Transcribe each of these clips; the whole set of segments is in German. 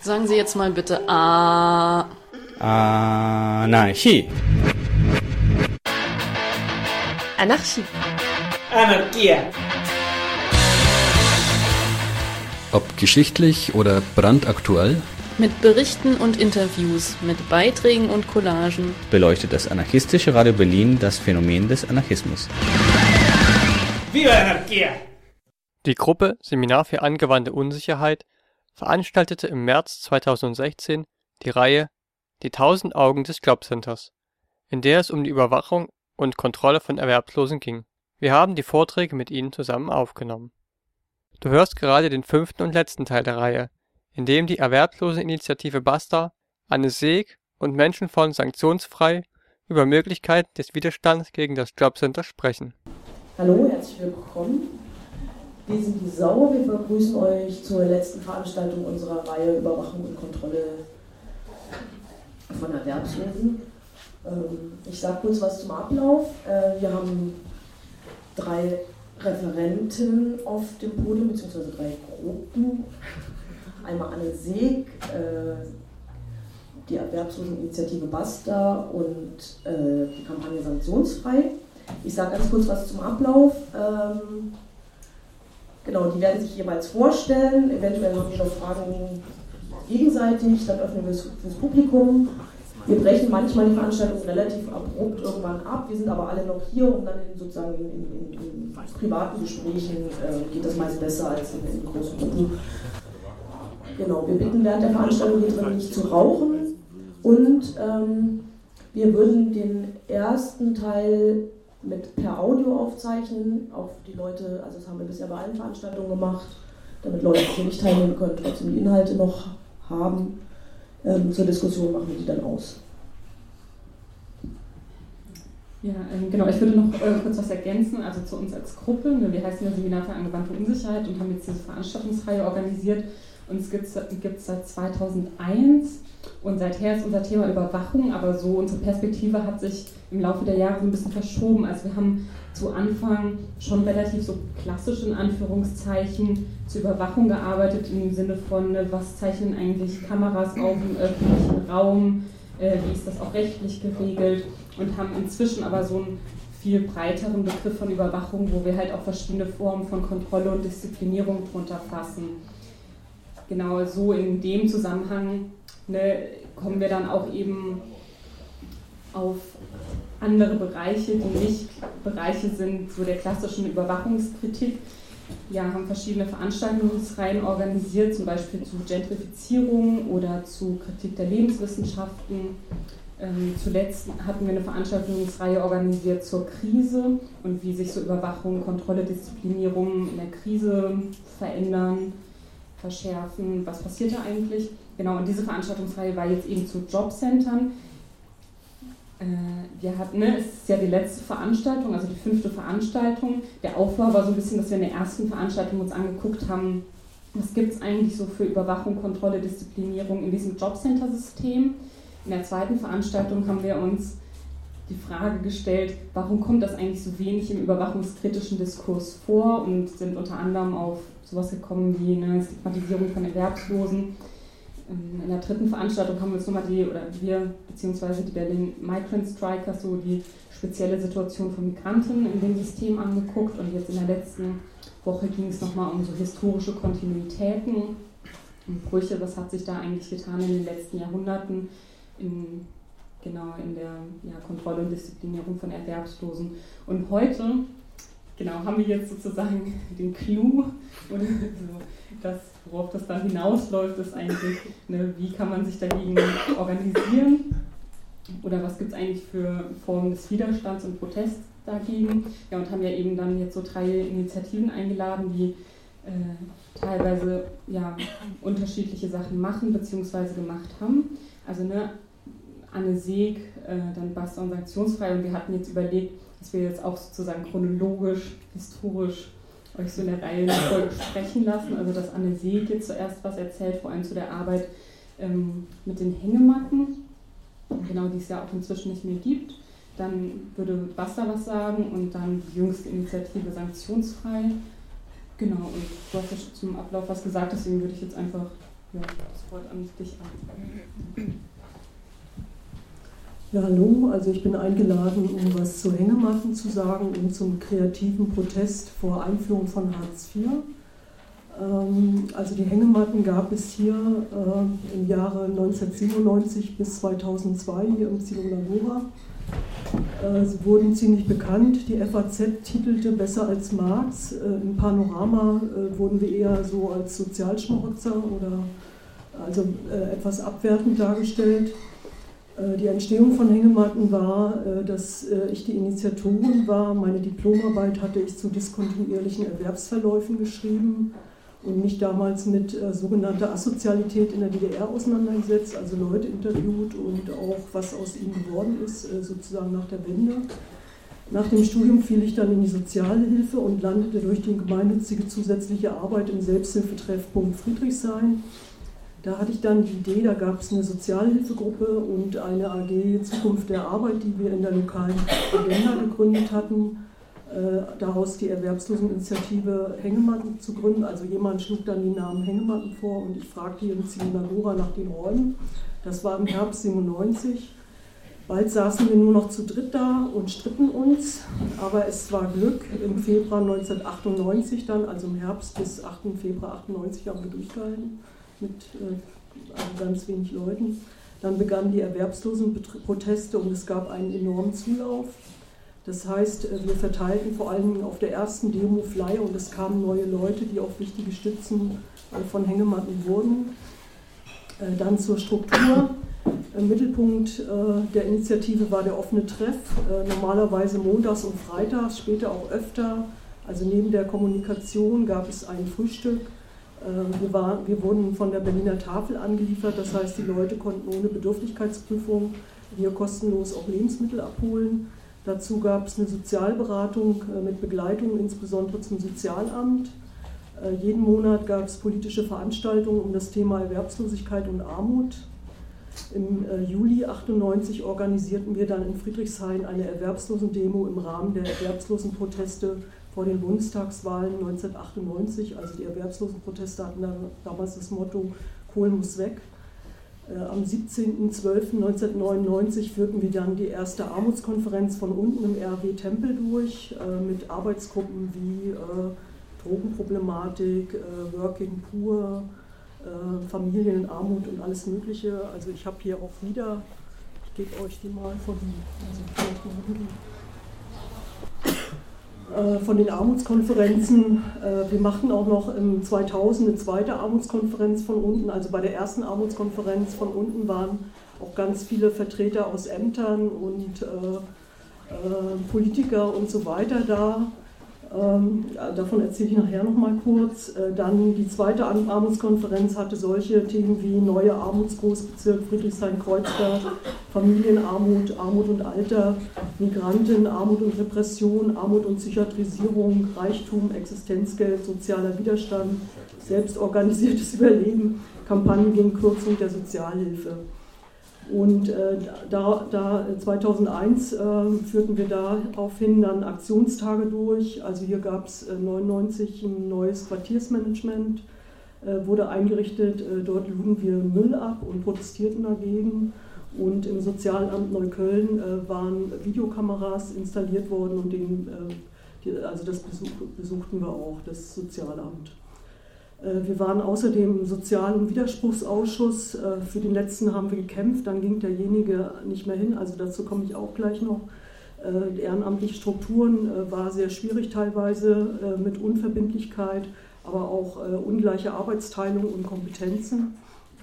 Sagen Sie jetzt mal bitte A. Anarchie. Anarchie. Anarchie. Ob geschichtlich oder brandaktuell, Mit Berichten und Interviews, mit Beiträgen und Collagen beleuchtet das anarchistische Radio Berlin das Phänomen des Anarchismus. Viva Anarchie! Die Gruppe Seminar für angewandte Unsicherheit veranstaltete im März 2016 die Reihe Die 1000 Augen des Jobcenters, in der es um die Überwachung und Kontrolle von Erwerbslosen ging. Wir haben die Vorträge mit ihnen zusammen aufgenommen. Du hörst gerade den 5. und letzten Teil der Reihe, in dem die Erwerbsloseninitiative BASTA, Anne Seeg und Menschen von Sanktionsfrei über Möglichkeiten des Widerstands gegen das Jobcenter sprechen. Hallo, herzlich willkommen. Wir sind die Sau. Wir begrüßen euch zur letzten Veranstaltung unserer Reihe Überwachung und Kontrolle von Erwerbslosen. Ich sage kurz was zum Ablauf. Wir haben 3 Referenten auf dem Podium, beziehungsweise 3 Gruppen. Einmal Anne Seeg, die Erwerbsloseninitiative BASTA und die Kampagne Sanktionsfrei. Ich sage ganz kurz was zum Ablauf. Genau, die werden sich jeweils vorstellen. Eventuell haben wir noch Fragen gegenseitig, dann öffnen wir es fürs Publikum. Wir brechen manchmal die Veranstaltung relativ abrupt irgendwann ab. Wir sind aber alle noch hier und dann sozusagen in privaten Gesprächen geht das meist besser als in großen Gruppen. Genau, wir bitten während der Veranstaltung hier drin nicht zu rauchen und wir würden den ersten Teil per Audio aufzeichnen, auch die Leute, also das haben wir bisher bei allen Veranstaltungen gemacht, damit Leute, die hier nicht teilnehmen können, trotzdem die Inhalte noch haben. Zur Diskussion machen wir die dann aus. Ja, genau, ich würde noch kurz was ergänzen, also zu uns als Gruppe. Wir heißen ja Seminar für angewandte Unsicherheit und haben jetzt diese Veranstaltungsreihe organisiert. Uns gibt es seit 2001 und seither ist unser Thema Überwachung, aber so unsere Perspektive hat sich im Laufe der Jahre so ein bisschen verschoben. Also wir haben zu Anfang schon relativ so klassisch in Anführungszeichen zur Überwachung gearbeitet, im Sinne von, was zeichnen eigentlich Kameras auf im öffentlichen Raum, wie ist das auch rechtlich geregelt, und haben inzwischen aber so einen viel breiteren Begriff von Überwachung, wo wir halt auch verschiedene Formen von Kontrolle und Disziplinierung drunter fassen. Genau so in dem Zusammenhang kommen wir dann auch eben auf andere Bereiche, die nicht Bereiche sind so der klassischen Überwachungskritik. Ja, haben verschiedene Veranstaltungsreihen organisiert, zum Beispiel zu Gentrifizierung oder zu Kritik der Lebenswissenschaften. Zuletzt hatten wir eine Veranstaltungsreihe organisiert zur Krise und wie sich so Überwachung, Kontrolle, Disziplinierung in der Krise verändern, verschärfen, was passiert da eigentlich. Genau, und diese Veranstaltungsreihe war jetzt eben zu Jobcentern. Es ist ja die letzte Veranstaltung, also die 5. Veranstaltung. Der Aufbau war so ein bisschen, dass wir in der ersten Veranstaltung uns angeguckt haben, was gibt es eigentlich so für Überwachung, Kontrolle, Disziplinierung in diesem Jobcenter-System. In der zweiten Veranstaltung haben wir uns die Frage gestellt, warum kommt das eigentlich so wenig im überwachungskritischen Diskurs vor, und sind unter anderem auf sowas gekommen wie eine Stigmatisierung von Erwerbslosen. In der dritten Veranstaltung haben wir uns nochmal die Berlin Migrant Strikers, so die spezielle Situation von Migranten in dem System angeguckt, und jetzt in der letzten Woche ging es nochmal um so historische Kontinuitäten und Brüche, was hat sich da eigentlich getan in den letzten Jahrhunderten in der Kontrolle und Disziplinierung von Erwerbslosen. Und heute haben wir jetzt sozusagen den Clou, oder so, worauf das dann hinausläuft, ist eigentlich, wie kann man sich dagegen organisieren, oder was gibt es eigentlich für Formen des Widerstands und Protests dagegen. Ja, und haben ja eben dann jetzt so 3 Initiativen eingeladen, die teilweise unterschiedliche Sachen machen bzw. gemacht haben. Also Anne Seeg, dann BASTA und Sanktionsfrei, und wir hatten jetzt überlegt, dass wir jetzt auch sozusagen chronologisch, historisch euch so in der Reihe eine Folge sprechen lassen. Also dass Anne Seeg jetzt zuerst was erzählt, vor allem zu der Arbeit mit den Hängematten, genau, die es ja auch inzwischen nicht mehr gibt. Dann würde BASTA was sagen und dann die jüngste Initiative Sanktionsfrei. Genau, und du hast ja schon zum Ablauf was gesagt, deswegen würde ich jetzt einfach Ja, das Wort an dich an. Ja, hallo, also ich bin eingeladen, um was zu Hängematten zu sagen und zum kreativen Protest vor Einführung von Hartz IV. Also die Hängematten gab es hier im Jahre 1997 bis 2002 hier im Synagoga. Sie wurden ziemlich bekannt. Die FAZ titelte besser als Marx. Im Panorama wurden wir eher so als Sozialschmarotzer oder also etwas abwertend dargestellt. Die Entstehung von Hängematten war, dass ich die Initiatorin war. Meine Diplomarbeit hatte ich zu diskontinuierlichen Erwerbsverläufen geschrieben und mich damals mit sogenannter Asozialität in der DDR auseinandergesetzt, also Leute interviewt und auch was aus ihnen geworden ist, sozusagen nach der Wende. Nach dem Studium fiel ich dann in die Sozialhilfe und landete durch die gemeinnützige zusätzliche Arbeit im Selbsthilfetreffpunkt Friedrichshain. Da hatte ich dann die Idee, da gab es eine Sozialhilfegruppe und eine AG Zukunft der Arbeit, die wir in der lokalen Agenda gegründet hatten, daraus die Erwerbsloseninitiative Hängematten zu gründen. Also jemand schlug dann den Namen Hängematten vor und ich fragte hier im Synagoga nach den Räumen. Das war im Herbst 97. Bald saßen wir nur noch zu dritt da und stritten uns, aber es war Glück. Im Februar 1998 dann, also im Herbst bis 8. Februar 98 haben wir durchgehalten mit ganz wenig Leuten. Dann begannen die Erwerbslosenproteste und es gab einen enormen Zulauf. Das heißt, wir verteilten vor allem auf der ersten Demo Flyer und es kamen neue Leute, die auch wichtige Stützen von Hängematten wurden. Dann zur Struktur. Im Mittelpunkt der Initiative war der offene Treff, normalerweise montags und freitags, später auch öfter. Also neben der Kommunikation gab es ein Frühstück. Wir wurden von der Berliner Tafel angeliefert, das heißt, die Leute konnten ohne Bedürftigkeitsprüfung hier kostenlos auch Lebensmittel abholen. Dazu gab es eine Sozialberatung mit Begleitung, insbesondere zum Sozialamt. Jeden Monat gab es politische Veranstaltungen um das Thema Erwerbslosigkeit und Armut. Im Juli 1998 organisierten wir dann in Friedrichshain eine Erwerbslosendemo im Rahmen der Erwerbslosenproteste vor den Bundestagswahlen 1998. Also die Erwerbslosenproteste hatten damals das Motto Kohl muss weg. Am 17.12.1999 führten wir dann die erste Armutskonferenz von unten im RW Tempel durch, mit Arbeitsgruppen wie Drogenproblematik, Working Poor, Familienarmut und alles Mögliche. Also ich habe hier auch wieder, ich gebe euch die mal von den Armutskonferenzen. Wir machten auch noch im 2000 eine zweite Armutskonferenz von unten. Also bei der ersten Armutskonferenz von unten waren auch ganz viele Vertreter aus Ämtern und Politiker und so weiter da. Davon erzähle ich nachher noch mal kurz. Dann die zweite Armutskonferenz hatte solche Themen wie neue Armutsgroßbezirk Friedrichshain-Kreuzberg, Familienarmut, Armut und Alter, Migranten, Armut und Repression, Armut und Psychiatrisierung, Reichtum, Existenzgeld, sozialer Widerstand, selbstorganisiertes Überleben, Kampagnen gegen Kürzung der Sozialhilfe. Und 2001 führten wir daraufhin dann Aktionstage durch. Also hier gab es 1999 ein neues Quartiersmanagement, wurde eingerichtet. Dort luden wir Müll ab und protestierten dagegen. Und im Sozialamt Neukölln waren Videokameras installiert worden und das besuchten wir auch, das Sozialamt. Wir waren außerdem im Sozial- und Widerspruchsausschuss. Für den letzten haben wir gekämpft, dann ging derjenige nicht mehr hin, also dazu komme ich auch gleich noch. Ehrenamtliche Strukturen war sehr schwierig teilweise mit Unverbindlichkeit, aber auch ungleiche Arbeitsteilung und Kompetenzen.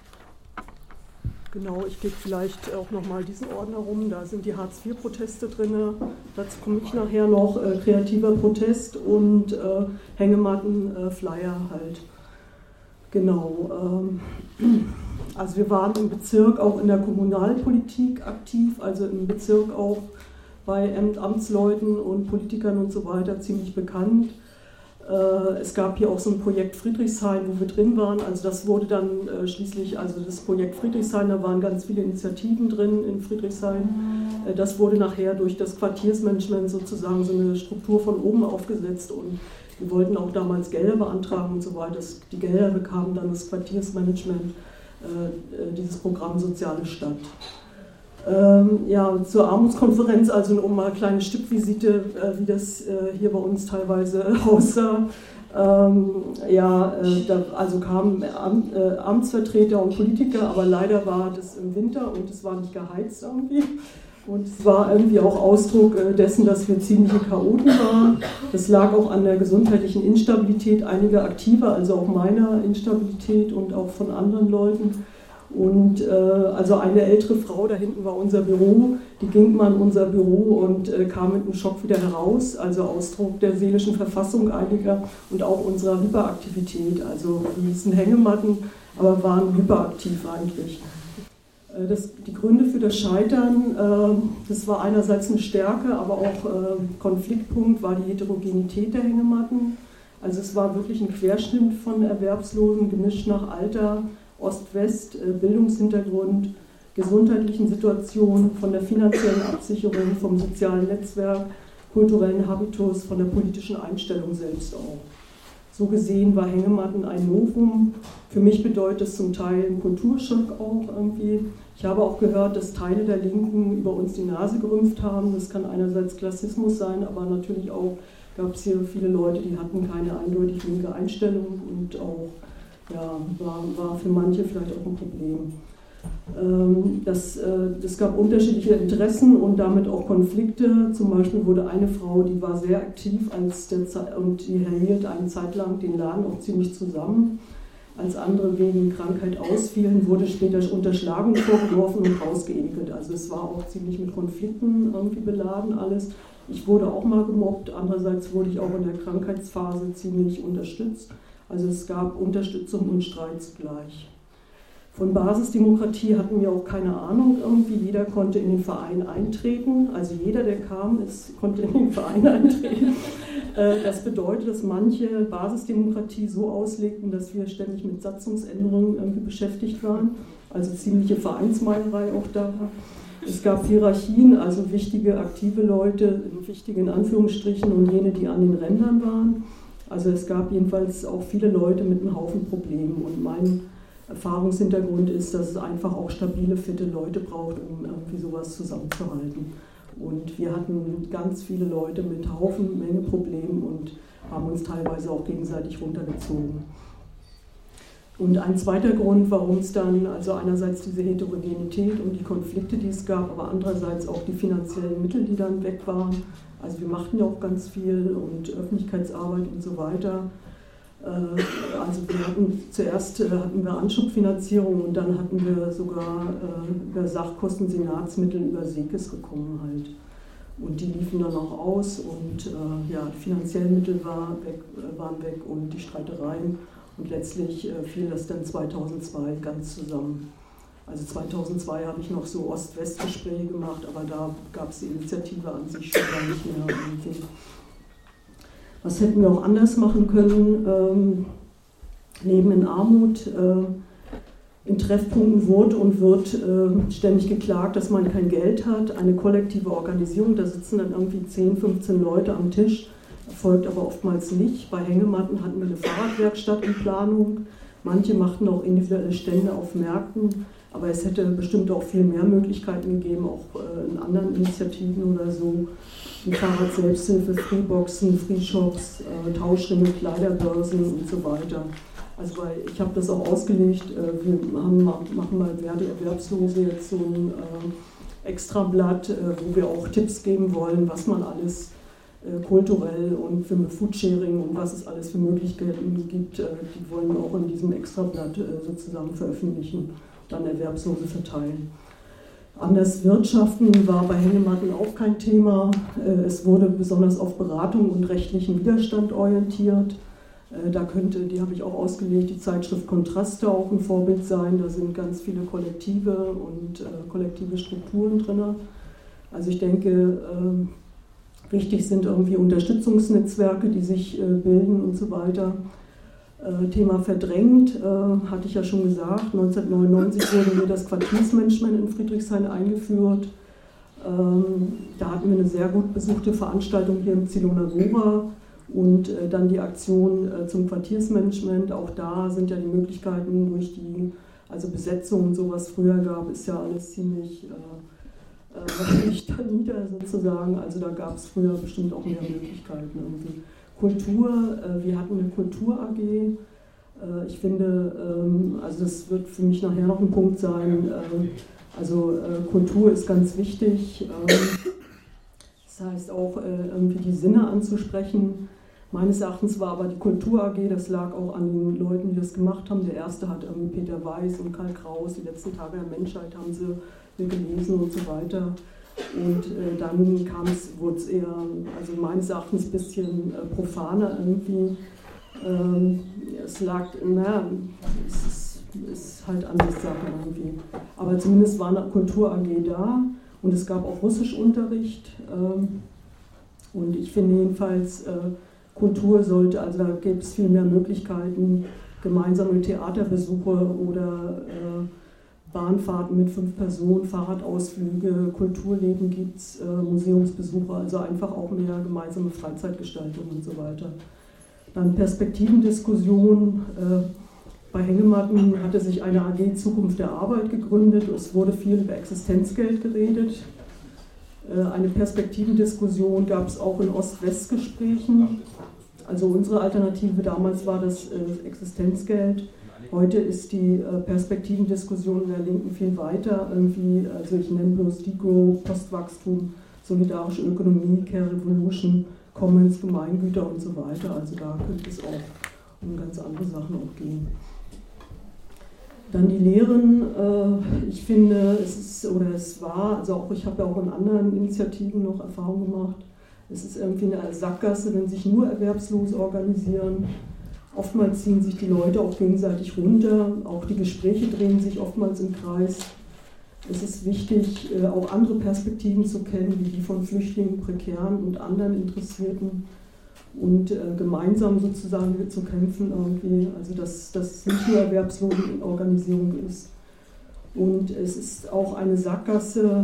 Genau, ich gebe vielleicht auch nochmal diesen Ordner rum, da sind die Hartz-IV-Proteste drin, dazu komme ich nachher noch, kreativer Protest und Hängematten, Flyer halt. Genau, also wir waren im Bezirk auch in der Kommunalpolitik aktiv, also im Bezirk auch bei Amtsleuten und Politikern und so weiter ziemlich bekannt. Es gab hier auch so ein Projekt Friedrichshain, wo wir drin waren. Also das wurde dann schließlich, also das Projekt Friedrichshain, da waren ganz viele Initiativen drin in Friedrichshain. Das wurde nachher durch das Quartiersmanagement sozusagen so eine Struktur von oben aufgesetzt und wir wollten auch damals Gelder beantragen und so weiter. Die Gelder bekamen dann das Quartiersmanagement, dieses Programm Soziale Stadt. Ja, zur Armutskonferenz, also um mal eine kleine Stippvisite, wie das hier bei uns teilweise aussah. Also kamen Amtsvertreter und Politiker, aber leider war das im Winter und es war nicht geheizt irgendwie. Und es war irgendwie auch Ausdruck dessen, dass wir ziemliche Chaoten waren. Das lag auch an der gesundheitlichen Instabilität einiger Aktiver, also auch meiner Instabilität und auch von anderen Leuten. Und also eine ältere Frau, da hinten war unser Büro, die ging mal in unser Büro und kam mit einem Schock wieder heraus, also Ausdruck der seelischen Verfassung einiger und auch unserer Hyperaktivität. Also wir hießen Hängematten, aber waren hyperaktiv eigentlich. Die Gründe für das Scheitern, das war einerseits eine Stärke, aber auch Konfliktpunkt war die Heterogenität der Hängematten. Also es war wirklich ein Querschnitt von Erwerbslosen, gemischt nach Alter, Ost-West, Bildungshintergrund, gesundheitlichen Situation, von der finanziellen Absicherung, vom sozialen Netzwerk, kulturellen Habitus, von der politischen Einstellung selbst auch. So gesehen war Hängematten ein Novum. Für mich bedeutet es zum Teil einen Kulturschock auch irgendwie. Ich habe auch gehört, dass Teile der Linken über uns die Nase gerümpft haben. Das kann einerseits Klassismus sein, aber natürlich auch gab es hier viele Leute, die hatten keine eindeutig linke Einstellung und auch war für manche vielleicht auch ein Problem. Es gab unterschiedliche Interessen und damit auch Konflikte. Zum Beispiel wurde eine Frau, die war sehr aktiv und die hielt eine Zeit lang den Laden auch ziemlich zusammen. Als andere wegen Krankheit ausfielen, wurde später Unterschlagung vorgeworfen und rausgeekelt. Also es war auch ziemlich mit Konflikten irgendwie beladen alles. Ich wurde auch mal gemobbt, andererseits wurde ich auch in der Krankheitsphase ziemlich unterstützt. Also es gab Unterstützung und Streit zugleich. Von Basisdemokratie hatten wir auch keine Ahnung irgendwie. Jeder konnte in den Verein eintreten. Also jeder, der kam, konnte in den Verein eintreten. Das bedeutet, dass manche Basisdemokratie so auslegten, dass wir ständig mit Satzungsänderungen irgendwie beschäftigt waren. Also ziemliche Vereinsmeierei auch da war. Es gab Hierarchien, also wichtige, aktive Leute, wichtige in Anführungsstrichen und jene, die an den Rändern waren. Also es gab jedenfalls auch viele Leute mit einem Haufen Problemen und mein Erfahrungshintergrund ist, dass es einfach auch stabile, fitte Leute braucht, um irgendwie sowas zusammenzuhalten. Und wir hatten ganz viele Leute mit Menge Problemen und haben uns teilweise auch gegenseitig runtergezogen. Und ein zweiter Grund, warum es dann, also einerseits diese Heterogenität und die Konflikte, die es gab, aber andererseits auch die finanziellen Mittel, die dann weg waren. Also wir machten ja auch ganz viel und Öffentlichkeitsarbeit und so weiter. Also zuerst hatten wir Anschubfinanzierung und dann hatten wir sogar über Sachkosten Senatsmittel über Sekes bekommen halt. Und die liefen dann auch aus und die finanziellen Mittel waren weg und die Streitereien. Und letztlich fiel das dann 2002 ganz zusammen. Also 2002 habe ich noch so Ost-West-Gespräche gemacht, aber da gab es die Initiative an sich schon gar nicht mehr. Was hätten wir auch anders machen können? Leben in Armut. In Treffpunkten wurde und wird ständig geklagt, dass man kein Geld hat. Eine kollektive Organisierung, da sitzen dann irgendwie 10, 15 Leute am Tisch, erfolgt aber oftmals nicht. Bei Hängematten hatten wir eine Fahrradwerkstatt in Planung. Manche machten auch individuelle Stände auf Märkten. Aber es hätte bestimmt auch viel mehr Möglichkeiten gegeben, auch in anderen Initiativen oder so. Die Fahrrad-Selbsthilfe, Freeboxen, Freeshops, Tauschringe, Kleiderbörsen und so weiter. Also ich habe das auch ausgelegt, wir machen mal Verdi Erwerbslose jetzt so ein Extrablatt, wo wir auch Tipps geben wollen, was man alles kulturell und für Foodsharing und was es alles für Möglichkeiten gibt. Die wollen wir auch in diesem Extrablatt sozusagen veröffentlichen, dann Erwerbslose verteilen. Anders wirtschaften war bei Hängematten auch kein Thema. Es wurde besonders auf Beratung und rechtlichen Widerstand orientiert. Die habe ich auch ausgelegt, die Zeitschrift Kontraste auch ein Vorbild sein. Da sind ganz viele Kollektive und kollektive Strukturen drin. Also ich denke, Wichtig sind irgendwie Unterstützungsnetzwerke, die sich bilden und so weiter. Thema verdrängt, hatte ich ja schon gesagt, 1999 wurde hier das Quartiersmanagement in Friedrichshain eingeführt. Da hatten wir eine sehr gut besuchte Veranstaltung hier im Ziloner Nova und dann die Aktion zum Quartiersmanagement. Auch da sind ja die Möglichkeiten durch die Besetzung und sowas früher gab, ist ja alles ziemlich nieder sozusagen. Also da gab es früher bestimmt auch mehr Möglichkeiten irgendwie. Kultur, wir hatten eine Kultur-AG. Ich finde, das wird für mich nachher noch ein Punkt sein. Kultur ist ganz wichtig. Das heißt auch, irgendwie die Sinne anzusprechen. Meines Erachtens war aber die Kultur-AG, das lag auch an den Leuten, die das gemacht haben. Der erste hat irgendwie Peter Weiß und Karl Kraus, die letzten Tage der Menschheit haben sie gelesen und so weiter. Und dann wurde es eher, meines Erachtens ein bisschen profaner irgendwie. Es lag, es ist halt Ansichtssache irgendwie. Aber zumindest war eine Kultur-AG da und es gab auch Russischunterricht. Und ich finde jedenfalls, Kultur sollte, da gibt es viel mehr Möglichkeiten, gemeinsame Theaterbesuche oder Bahnfahrten mit 5 Personen, Fahrradausflüge, Kulturleben gibt es, Museumsbesuche, also einfach auch mehr gemeinsame Freizeitgestaltung und so weiter. Dann Perspektivendiskussion. Bei Hängematten hatte sich eine AG Zukunft der Arbeit gegründet. Es wurde viel über Existenzgeld geredet. Eine Perspektivendiskussion gab es auch in Ost-West-Gesprächen. Also unsere Alternative damals war das Existenzgeld. Heute ist die Perspektivendiskussion in der Linken viel weiter. Ich nenne bloß Degrowth, Postwachstum, solidarische Ökonomie, Care Revolution, Commons, Gemeingüter und so weiter. Also da könnte es auch um ganz andere Sachen auch gehen. Dann die Lehren. Ich finde, ich habe ja auch in anderen Initiativen noch Erfahrung gemacht, es ist irgendwie eine Sackgasse, wenn sich nur Erwerbslose organisieren. Oftmals ziehen sich die Leute auch gegenseitig runter, auch die Gespräche drehen sich oftmals im Kreis. Es ist wichtig, auch andere Perspektiven zu kennen, wie die von Flüchtlingen, Prekären und anderen Interessierten und gemeinsam sozusagen zu kämpfen irgendwie, dass es nicht nur Erwerbslosenorganisierung ist. Und es ist auch eine Sackgasse,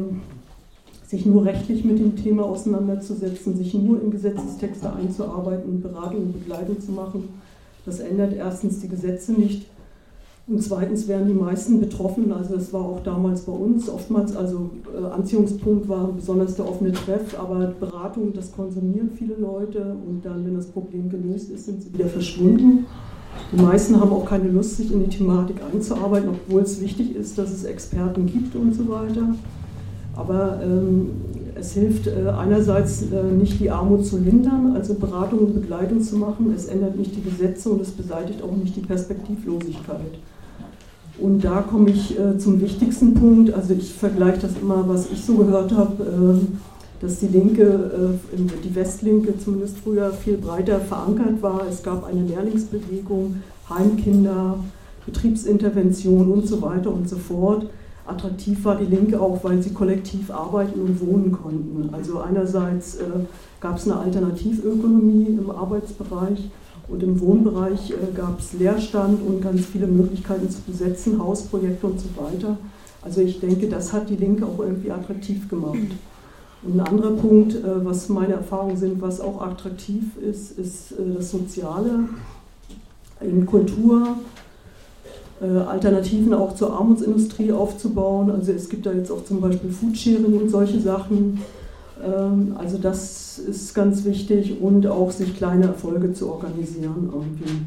sich nur rechtlich mit dem Thema auseinanderzusetzen, sich nur in Gesetzestexte einzuarbeiten und Beratung und Begleitung zu machen. Das ändert erstens die Gesetze nicht und zweitens werden die meisten Betroffenen, das war auch damals bei uns, oftmals, Anziehungspunkt war besonders der offene Treff, aber Beratung, das konsumieren viele Leute und dann, wenn das Problem gelöst ist, sind sie wieder verschwunden. Die meisten haben auch keine Lust, sich in die Thematik einzuarbeiten, obwohl es wichtig ist, dass es Experten gibt und so weiter. Aber es hilft einerseits nicht, die Armut zu lindern, also Beratung und Begleitung zu machen. Es ändert nicht die Gesetze und es beseitigt auch nicht die Perspektivlosigkeit. Und da komme ich zum wichtigsten Punkt. Also ich vergleiche das immer, was ich so gehört habe, dass die Linke, die Westlinke zumindest früher viel breiter verankert war. Es gab eine Lehrlingsbewegung, Heimkinder, Betriebsintervention und so weiter und so fort. Attraktiv war die Linke auch, weil sie kollektiv arbeiten und wohnen konnten. Also einerseits gab es eine Alternativökonomie im Arbeitsbereich und im Wohnbereich gab es Leerstand und ganz viele Möglichkeiten zu besetzen, Hausprojekte und so weiter. Also ich denke, das hat die Linke auch irgendwie attraktiv gemacht. Und ein anderer Punkt, was meine Erfahrungen sind, was auch attraktiv ist, ist das Soziale in Kultur. Alternativen auch zur Armutsindustrie aufzubauen. Also es gibt da jetzt auch zum Beispiel Foodsharing und solche Sachen. Also das ist ganz wichtig und auch sich kleine Erfolge zu organisieren irgendwie.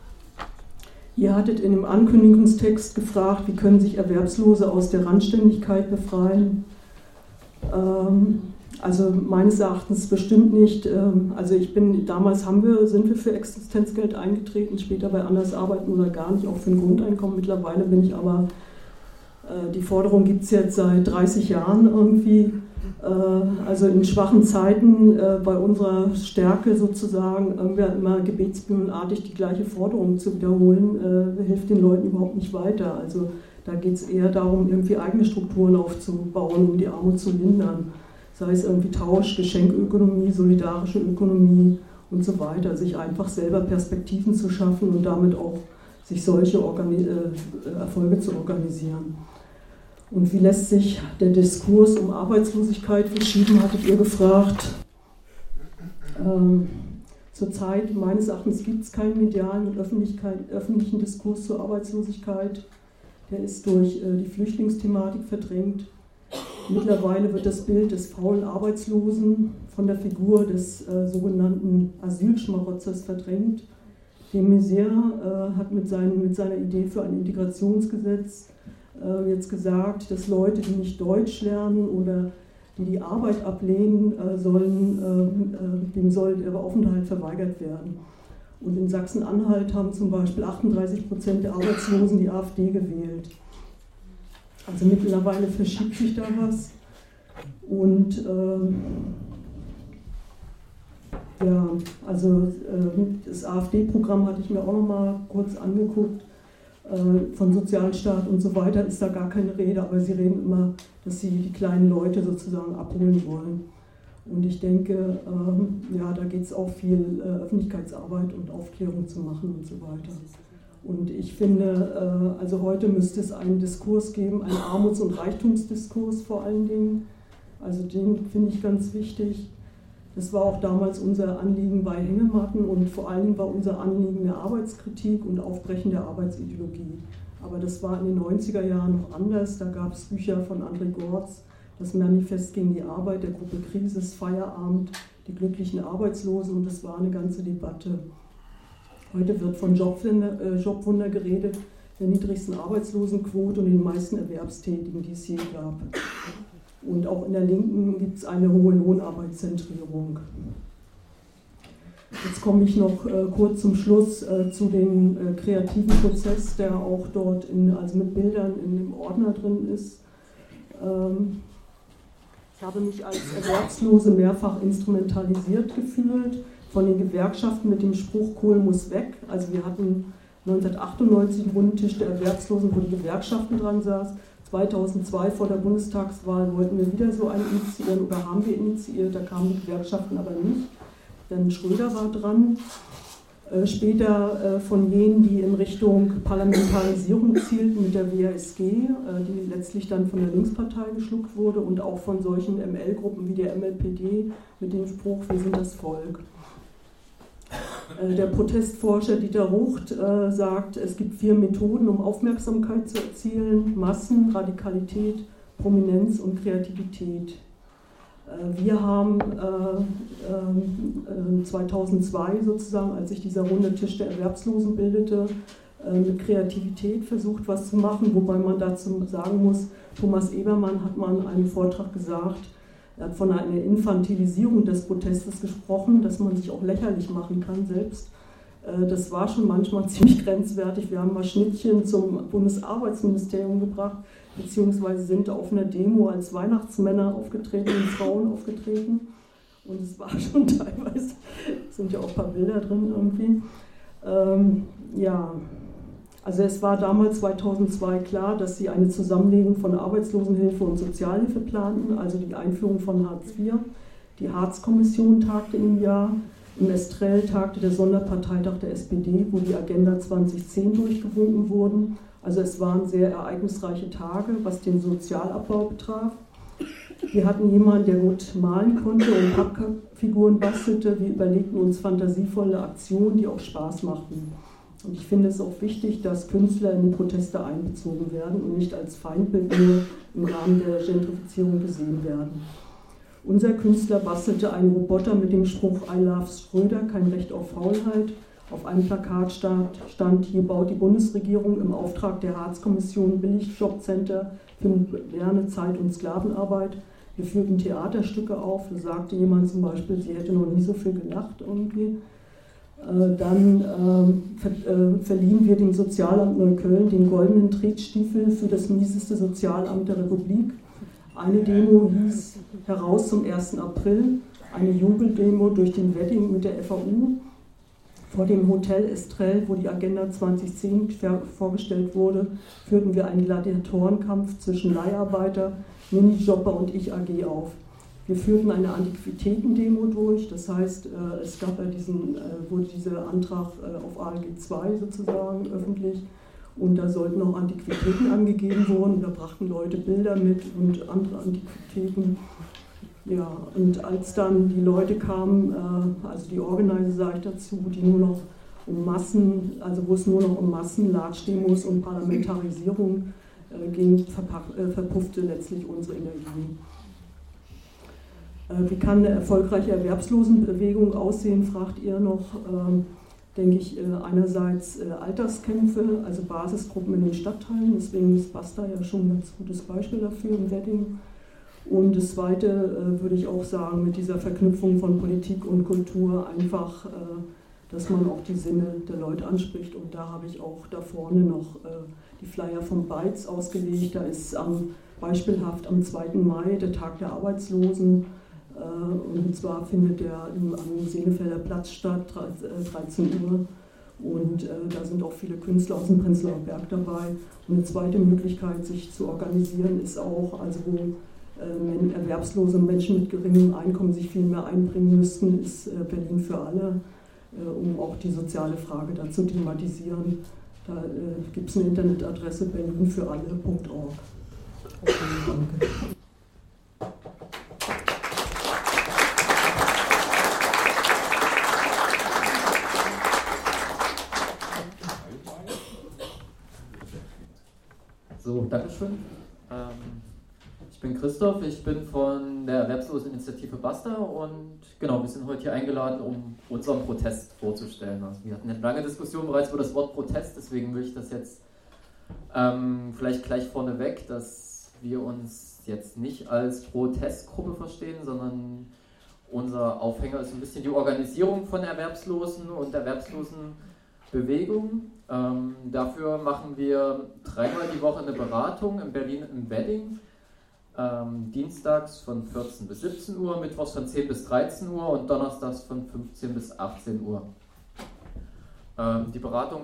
Ihr hattet in dem Ankündigungstext gefragt, wie können sich Erwerbslose aus der Randständigkeit befreien? Also meines Erachtens bestimmt nicht. Also damals sind wir für Existenzgeld eingetreten, später bei Anders arbeiten oder gar nicht, auch für ein Grundeinkommen. Mittlerweile bin ich aber, die Forderung gibt es jetzt seit 30 Jahren irgendwie. Also in schwachen Zeiten bei unserer Stärke sozusagen immer gebetsmühlenartig die gleiche Forderung zu wiederholen, hilft den Leuten überhaupt nicht weiter. Also da geht es eher darum, irgendwie eigene Strukturen aufzubauen, um die Armut zu lindern. sei es irgendwie Tausch, Geschenkökonomie, solidarische Ökonomie und so weiter, sich einfach selber Perspektiven zu schaffen und damit auch sich solche Erfolge zu organisieren. Und wie lässt sich der Diskurs um Arbeitslosigkeit verschieben, hattet ihr gefragt. Zurzeit meines Erachtens gibt es keinen medialen und öffentlichen Diskurs zur Arbeitslosigkeit. Der ist durch die Flüchtlingsthematik verdrängt. Mittlerweile wird das Bild des faulen Arbeitslosen von der Figur des sogenannten Asylschmarotzers verdrängt. De Maizière hat mit seiner Idee für ein Integrationsgesetz jetzt gesagt, dass Leute, die nicht Deutsch lernen oder die Arbeit ablehnen, dem soll der Aufenthalt verweigert werden. Und in Sachsen-Anhalt haben zum Beispiel 38% der Arbeitslosen die AfD gewählt. Also mittlerweile verschiebt sich da was. Und das AfD-Programm hatte ich mir auch noch mal kurz angeguckt. Von Sozialstaat und so weiter ist da gar keine Rede, aber sie reden immer, dass sie die kleinen Leute sozusagen abholen wollen. Und ich denke, da geht es auch viel Öffentlichkeitsarbeit und Aufklärung zu machen und so weiter. Und ich finde, also heute müsste es einen Diskurs geben, einen Armuts- und Reichtumsdiskurs vor allen Dingen. Also den finde ich ganz wichtig. Das war auch damals unser Anliegen bei Hängematten und vor allen Dingen war unser Anliegen eine Arbeitskritik und Aufbrechen der Arbeitsideologie. Aber das war in den 90er Jahren noch anders. Da gab es Bücher von André Gortz, das Manifest gegen die Arbeit, der Gruppe Krisis, Feierabend, die glücklichen Arbeitslosen, und das war eine ganze Debatte. Heute wird von Jobwunder geredet, der niedrigsten Arbeitslosenquote und den meisten Erwerbstätigen, die es je gab. Und auch in der Linken gibt es eine hohe Lohnarbeitszentrierung. Jetzt komme ich noch kurz zum Schluss zu dem kreativen Prozess, der auch dort mit Bildern in dem Ordner drin ist. Ich habe mich als Erwerbslose mehrfach instrumentalisiert gefühlt von den Gewerkschaften mit dem Spruch, Kohl muss weg. Also wir hatten 1998 einen runden Tisch der Erwerbslosen, wo die Gewerkschaften dran saßen. 2002 vor der Bundestagswahl wollten wir wieder so einen initiieren oder haben wir initiiert, da kamen die Gewerkschaften aber nicht, denn Schröder war dran. Später von jenen, die in Richtung Parlamentarisierung zielten mit der WASG, die letztlich dann von der Linkspartei geschluckt wurde, und auch von solchen ML-Gruppen wie der MLPD mit dem Spruch, wir sind das Volk. Der Protestforscher Dieter Rucht sagt, es gibt 4 Methoden, um Aufmerksamkeit zu erzielen: Massen, Radikalität, Prominenz und Kreativität. Wir haben 2002 sozusagen, als sich dieser runde Tisch der Erwerbslosen bildete, mit Kreativität versucht, was zu machen, wobei man dazu sagen muss, Thomas Ebermann hat mal in einem Vortrag gesagt, er hat von einer Infantilisierung des Protestes gesprochen, dass man sich auch lächerlich machen kann selbst. Das war schon manchmal ziemlich grenzwertig. Wir haben mal Schnittchen zum Bundesarbeitsministerium gebracht, beziehungsweise sind auf einer Demo als Weihnachtsmänner aufgetreten und Frauen aufgetreten. Und es war schon teilweise, sind ja auch ein paar Bilder drin irgendwie. Also es war damals 2002 klar, dass sie eine Zusammenlegung von Arbeitslosenhilfe und Sozialhilfe planten, also die Einführung von Hartz IV. Die Hartz-Kommission tagte im Jahr. Im Estrell tagte der Sonderparteitag der SPD, wo die Agenda 2010 durchgewunken wurden. Also es waren sehr ereignisreiche Tage, was den Sozialabbau betraf. Wir hatten jemanden, der gut malen konnte und Pappfiguren bastelte. Wir überlegten uns fantasievolle Aktionen, die auch Spaß machten. Und ich finde es auch wichtig, dass Künstler in die Proteste einbezogen werden und nicht als Feindbild nur im Rahmen der Gentrifizierung gesehen werden. Unser Künstler bastelte einen Roboter mit dem Spruch I love Schröder, kein Recht auf Faulheit. Auf einem Plakat stand, hier baut die Bundesregierung im Auftrag der Hartz-Kommission Billigjobcenter für moderne Zeit- und Sklavenarbeit. Wir führten Theaterstücke auf, da sagte jemand zum Beispiel, sie hätte noch nie so viel gelacht irgendwie. Dann verliehen wir dem Sozialamt Neukölln den goldenen Tretstiefel für das mieseste Sozialamt der Republik. Eine Demo hieß Heraus zum 1. April, eine Jubeldemo durch den Wedding mit der FAU. Vor dem Hotel Estrell, wo die Agenda 2010 vorgestellt wurde, führten wir einen Gladiatorenkampf zwischen Leiharbeiter, Minijobber und Ich AG auf. Wir führten eine Antiquitäten-Demo durch, das heißt, es gab ja wurde dieser Antrag auf ALG 2 sozusagen öffentlich und da sollten auch Antiquitäten angegeben werden. Da brachten Leute Bilder mit und andere Antiquitäten. Ja, und als dann die Leute kamen, also die Organizer sage ich dazu, die nur noch wo es nur noch um Massen-Large-Demos und Parlamentarisierung ging, verpuffte letztlich unsere Energie. Wie kann eine erfolgreiche Erwerbslosenbewegung aussehen, fragt ihr noch. Denke ich, einerseits Alterskämpfe, also Basisgruppen in den Stadtteilen, deswegen ist Basta ja schon ein ganz gutes Beispiel dafür im Wedding. Und das Zweite würde ich auch sagen, mit dieser Verknüpfung von Politik und Kultur einfach, dass man auch die Sinne der Leute anspricht. Und da habe ich auch da vorne noch die Flyer vom BEIZ ausgelegt. Da ist beispielhaft am 2. Mai der Tag der Arbeitslosen. Und zwar findet der am Senefelder Platz statt, 13 Uhr. Und da sind auch viele Künstler aus dem Prenzlauer Berg dabei. Und eine zweite Möglichkeit, sich zu organisieren, ist auch, also wo erwerbslose Menschen mit geringem Einkommen sich viel mehr einbringen müssten, ist Berlin für alle, um auch die soziale Frage da zu thematisieren. Da gibt es eine Internetadresse berlinfüralle.org. Okay, danke. So, Dankeschön. Ich bin Christoph, ich bin von der Erwerbsloseninitiative Basta und genau, wir sind heute hier eingeladen, um unseren Protest vorzustellen. Also wir hatten eine lange Diskussion bereits über das Wort Protest, deswegen will ich das jetzt vielleicht gleich vorneweg, dass wir uns jetzt nicht als Protestgruppe verstehen, sondern unser Aufhänger ist ein bisschen die Organisierung von Erwerbslosen und Erwerbslosenbewegungen. Dafür machen wir 3-mal die Woche eine Beratung in Berlin im Wedding. Dienstags von 14 bis 17 Uhr, mittwochs von 10 bis 13 Uhr und donnerstags von 15 bis 18 Uhr. Die Beratung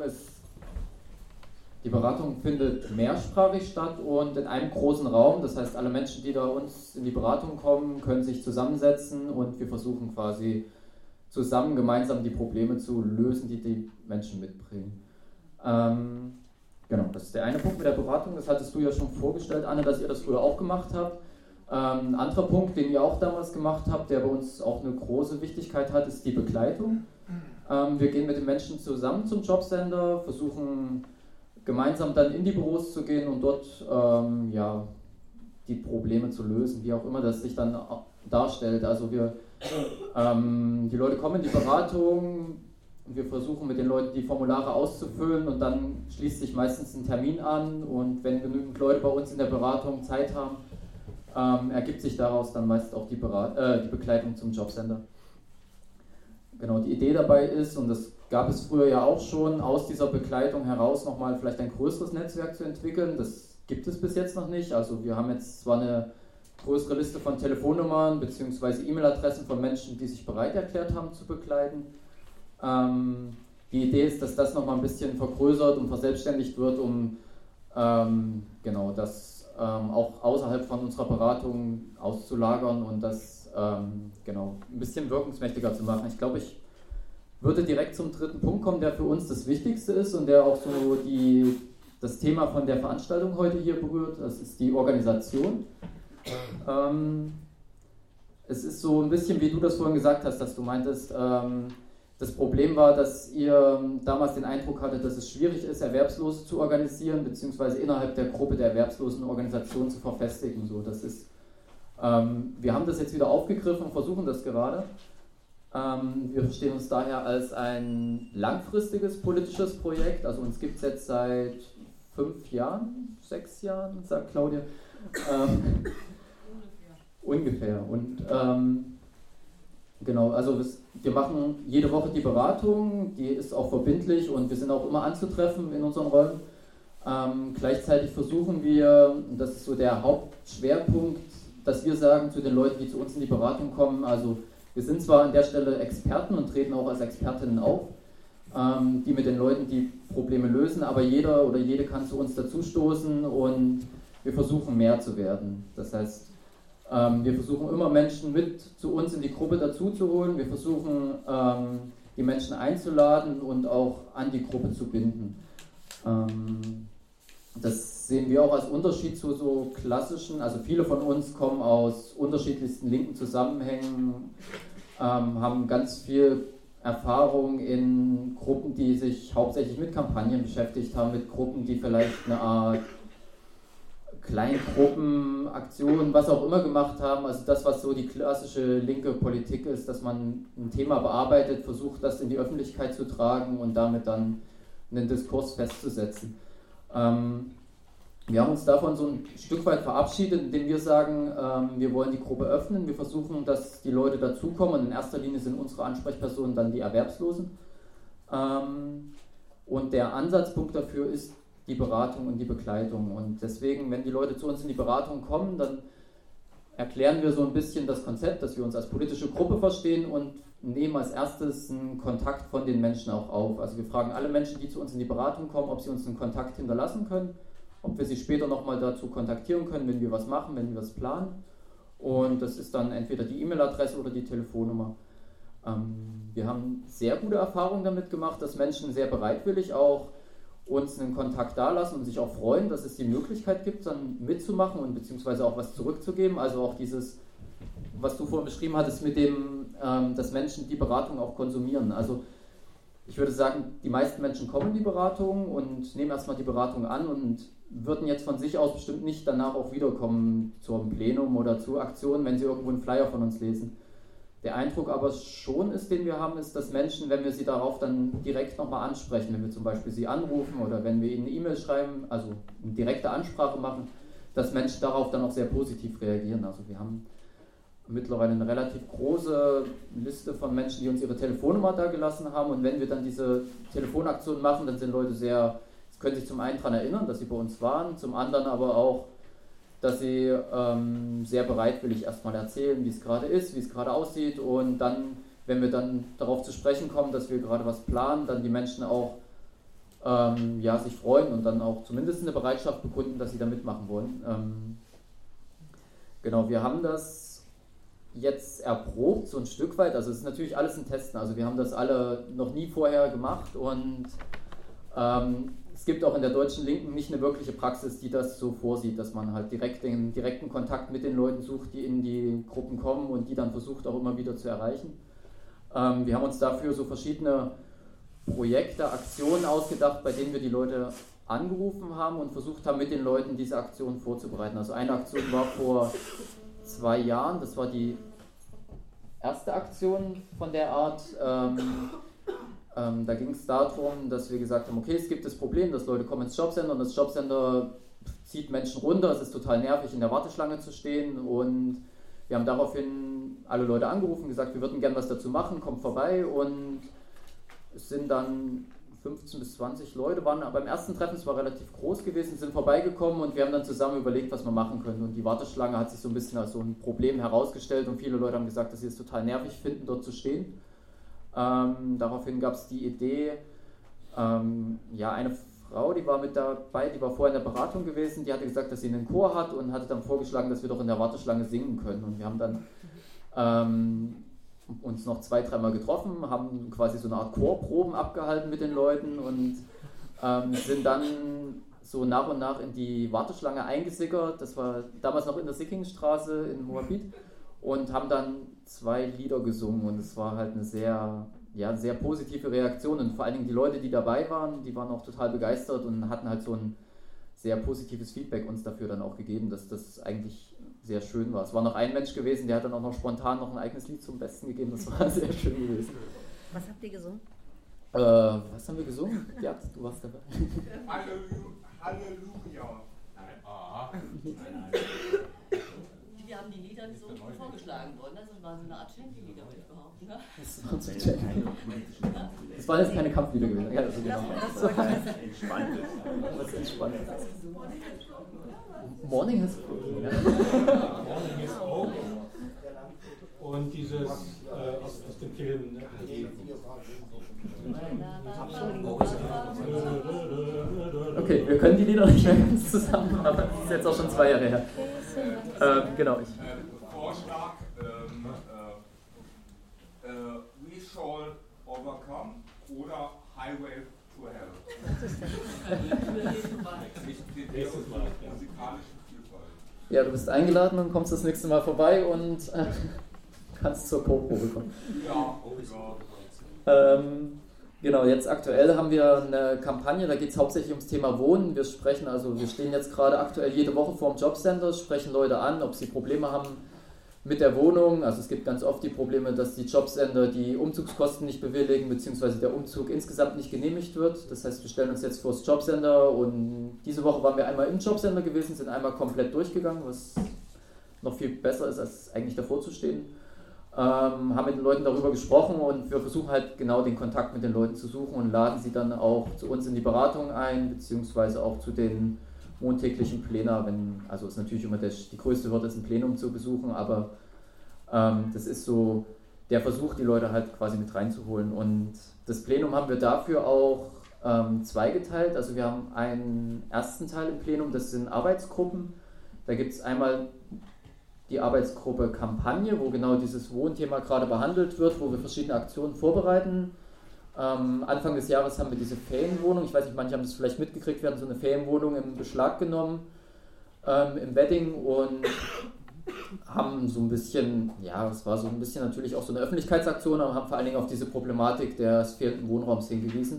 findet mehrsprachig statt und in einem großen Raum. Das heißt, alle Menschen, die da uns in die Beratung kommen, können sich zusammensetzen und wir versuchen quasi zusammen gemeinsam die Probleme zu lösen, die die Menschen mitbringen. Genau, das ist der eine Punkt mit der Beratung, das hattest du ja schon vorgestellt, Anne, dass ihr das früher auch gemacht habt. Ein anderer Punkt, den ihr auch damals gemacht habt, der bei uns auch eine große Wichtigkeit hat, ist die Begleitung. Wir gehen mit den Menschen zusammen zum Jobcenter, versuchen gemeinsam dann in die Büros zu gehen und dort die Probleme zu lösen, wie auch immer das sich dann darstellt. Also die Leute kommen in die Beratung, wir versuchen mit den Leuten die Formulare auszufüllen und dann schließt sich meistens ein Termin an und wenn genügend Leute bei uns in der Beratung Zeit haben, ergibt sich daraus dann meist auch die Begleitung zum Jobcenter. Genau, die Idee dabei ist, und das gab es früher ja auch schon, aus dieser Begleitung heraus nochmal vielleicht ein größeres Netzwerk zu entwickeln. Das gibt es bis jetzt noch nicht. Also wir haben jetzt zwar eine größere Liste von Telefonnummern bzw. E-Mail-Adressen von Menschen, die sich bereit erklärt haben zu begleiten. Die Idee ist, dass das nochmal ein bisschen vergrößert und verselbstständigt wird, um das auch außerhalb von unserer Beratung auszulagern und das ein bisschen wirkungsmächtiger zu machen. Ich glaube, ich würde direkt zum dritten Punkt kommen, der für uns das Wichtigste ist und der auch so das Thema von der Veranstaltung heute hier berührt. Das ist die Organisation. Es ist so ein bisschen, wie du das vorhin gesagt hast, dass du meintest, das Problem war, dass ihr damals den Eindruck hattet, dass es schwierig ist, Erwerbslose zu organisieren, beziehungsweise innerhalb der Gruppe der Erwerbslosenorganisation zu verfestigen. So, das ist, wir haben das jetzt wieder aufgegriffen und versuchen das gerade. Wir verstehen uns daher als ein langfristiges politisches Projekt. Also uns gibt es jetzt seit 6 Jahren, sagt Claudia. Ungefähr. Und also wir machen jede Woche die Beratung, die ist auch verbindlich und wir sind auch immer anzutreffen in unseren Räumen. Gleichzeitig versuchen wir, und das ist so der Hauptschwerpunkt, dass wir sagen zu den Leuten, die zu uns in die Beratung kommen, also wir sind zwar an der Stelle Experten und treten auch als Expertinnen auf, die mit den Leuten die Probleme lösen, aber jeder oder jede kann zu uns dazustoßen und wir versuchen mehr zu werden. Das heißt, Wir versuchen immer Menschen mit zu uns in die Gruppe dazu zu holen. Wir versuchen die Menschen einzuladen und auch an die Gruppe zu binden. Das sehen wir auch als Unterschied zu so klassischen, also viele von uns kommen aus unterschiedlichsten linken Zusammenhängen, haben ganz viel Erfahrung in Gruppen, die sich hauptsächlich mit Kampagnen beschäftigt haben, mit Gruppen, die vielleicht eine Art Kleingruppen, Aktionen, was auch immer gemacht haben. Also das, was so die klassische linke Politik ist, dass man ein Thema bearbeitet, versucht, das in die Öffentlichkeit zu tragen und damit dann einen Diskurs festzusetzen. Wir haben uns davon so ein Stück weit verabschiedet, indem wir sagen, wir wollen die Gruppe öffnen, wir versuchen, dass die Leute dazukommen und in erster Linie sind unsere Ansprechpersonen dann die Erwerbslosen. Und der Ansatzpunkt dafür ist die Beratung und die Begleitung. Und deswegen, wenn die Leute zu uns in die Beratung kommen, dann erklären wir so ein bisschen das Konzept, dass wir uns als politische Gruppe verstehen und nehmen als erstes einen Kontakt von den Menschen auch auf. Also wir fragen alle Menschen, die zu uns in die Beratung kommen, ob sie uns einen Kontakt hinterlassen können, ob wir sie später nochmal dazu kontaktieren können, wenn wir was machen, wenn wir was planen. Und das ist dann entweder die E-Mail-Adresse oder die Telefonnummer. Wir haben sehr gute Erfahrungen damit gemacht, dass Menschen sehr bereitwillig auch uns einen Kontakt dalassen und sich auch freuen, dass es die Möglichkeit gibt, dann mitzumachen und beziehungsweise auch was zurückzugeben. Also auch dieses, was du vorhin beschrieben hattest, mit dem, dass Menschen die Beratung auch konsumieren. Also ich würde sagen, die meisten Menschen kommen in die Beratung und nehmen erstmal die Beratung an und würden jetzt von sich aus bestimmt nicht danach auch wiederkommen zum Plenum oder zur Aktion, wenn sie irgendwo einen Flyer von uns lesen. Der Eindruck aber schon ist, den wir haben, ist, dass Menschen, wenn wir sie darauf dann direkt nochmal ansprechen, wenn wir zum Beispiel sie anrufen oder wenn wir ihnen eine E-Mail schreiben, also eine direkte Ansprache machen, dass Menschen darauf dann auch sehr positiv reagieren. Also wir haben mittlerweile eine relativ große Liste von Menschen, die uns ihre Telefonnummer da gelassen haben, und wenn wir dann diese Telefonaktion machen, dann sind Leute können sich zum einen daran erinnern, dass sie bei uns waren, zum anderen aber auch, dass sie sehr bereitwillig erstmal erzählen, wie es gerade ist, wie es gerade aussieht, und dann, wenn wir dann darauf zu sprechen kommen, dass wir gerade was planen, dann die Menschen auch sich freuen und dann auch zumindest eine Bereitschaft bekunden, dass sie da mitmachen wollen. Genau, wir haben das jetzt erprobt, so ein Stück weit, also es ist natürlich alles ein Testen, also wir haben das alle noch nie vorher gemacht und es gibt auch in der deutschen Linken nicht eine wirkliche Praxis, die das so vorsieht, dass man halt den direkten Kontakt mit den Leuten sucht, die in die Gruppen kommen und die dann versucht auch immer wieder zu erreichen. Wir haben uns dafür so verschiedene Projekte, Aktionen ausgedacht, bei denen wir die Leute angerufen haben und versucht haben, mit den Leuten diese Aktionen vorzubereiten. Also eine Aktion war vor 2 Jahren, das war die erste Aktion von der Art. Da ging es darum, dass wir gesagt haben, okay, es gibt das Problem, dass Leute kommen ins Jobcenter und das Jobcenter zieht Menschen runter, es ist total nervig, in der Warteschlange zu stehen, und wir haben daraufhin alle Leute angerufen und gesagt, wir würden gerne was dazu machen, kommt vorbei, und es sind dann 15 bis 20 Leute, waren beim ersten Treffen, es war relativ groß gewesen, sind vorbeigekommen und wir haben dann zusammen überlegt, was wir machen können, und die Warteschlange hat sich so ein bisschen als so ein Problem herausgestellt und viele Leute haben gesagt, dass sie es total nervig finden, dort zu stehen. Daraufhin gab es die Idee, eine Frau, die war mit dabei, die war vorher in der Beratung gewesen, die hatte gesagt, dass sie einen Chor hat und hatte dann vorgeschlagen, dass wir doch in der Warteschlange singen können, und wir haben dann uns noch 2-3 Mal getroffen, haben quasi so eine Art Chorproben abgehalten mit den Leuten und sind dann so nach und nach in die Warteschlange eingesickert. Das war damals noch in der Sickingstraße in Moabit, und haben dann 2 Lieder gesungen, und es war halt eine sehr positive Reaktion, und vor allen Dingen die Leute, die dabei waren, die waren auch total begeistert und hatten halt so ein sehr positives Feedback uns dafür dann auch gegeben, dass das eigentlich sehr schön war. Es war noch ein Mensch gewesen, der hat dann auch noch spontan noch ein eigenes Lied zum Besten gegeben, das war sehr schön gewesen. Was habt ihr gesungen? Was haben wir gesungen? Ja, du warst dabei. Halleluja. Nein. Wir haben die Lieder gesungen, die vorgeschlagen wurden. Das waren so eine Art Schenkellieder, würde ich behaupten. Ne? Das waren jetzt keine Kampflieder gewesen. Ja, also genau. Das war entspannt. Was entspannt. Morning has Hope. Und dieses aus dem Film. Ne? Okay, wir können die Lieder nicht mehr ganz zusammen, aber das ist jetzt auch schon 2 Jahre her. Genau, ich. Highway to Hell. Was ist das? Nächstes Mal. Musikalische Vielfalt. Ja, du bist eingeladen und kommst das nächste Mal vorbei und kannst zur Chorprobe kommen. Ja, oh Gott. Genau, jetzt aktuell haben wir eine Kampagne, da geht es hauptsächlich ums Thema Wohnen. Wir stehen jetzt gerade aktuell jede Woche vor dem Jobcenter, sprechen Leute an, ob sie Probleme haben mit der Wohnung. Also es gibt ganz oft die Probleme, dass die Jobcenter die Umzugskosten nicht bewilligen, beziehungsweise der Umzug insgesamt nicht genehmigt wird. Das heißt, wir stellen uns jetzt vor das Jobcenter und diese Woche waren wir einmal im Jobcenter gewesen, sind einmal komplett durchgegangen, was noch viel besser ist, als eigentlich davor zu stehen. Haben mit den Leuten darüber gesprochen und wir versuchen halt genau den Kontakt mit den Leuten zu suchen und laden sie dann auch zu uns in die Beratung ein, beziehungsweise auch zu den montäglichen Plena, also ist natürlich immer die größte Hürde, ist ein Plenum zu besuchen, aber das ist so der Versuch, die Leute halt quasi mit reinzuholen. Und das Plenum haben wir dafür auch zweigeteilt, also wir haben einen ersten Teil im Plenum, das sind Arbeitsgruppen, da gibt es einmal die Arbeitsgruppe Kampagne, wo genau dieses Wohnthema gerade behandelt wird, wo wir verschiedene Aktionen vorbereiten. Anfang des Jahres haben wir diese Ferienwohnung, ich weiß nicht, manche haben das vielleicht mitgekriegt, wir haben so eine Ferienwohnung in Beschlag genommen im Wedding und haben so ein bisschen, ja, es war so ein bisschen natürlich auch so eine Öffentlichkeitsaktion, aber haben vor allen Dingen auf diese Problematik des fehlenden Wohnraums hingewiesen.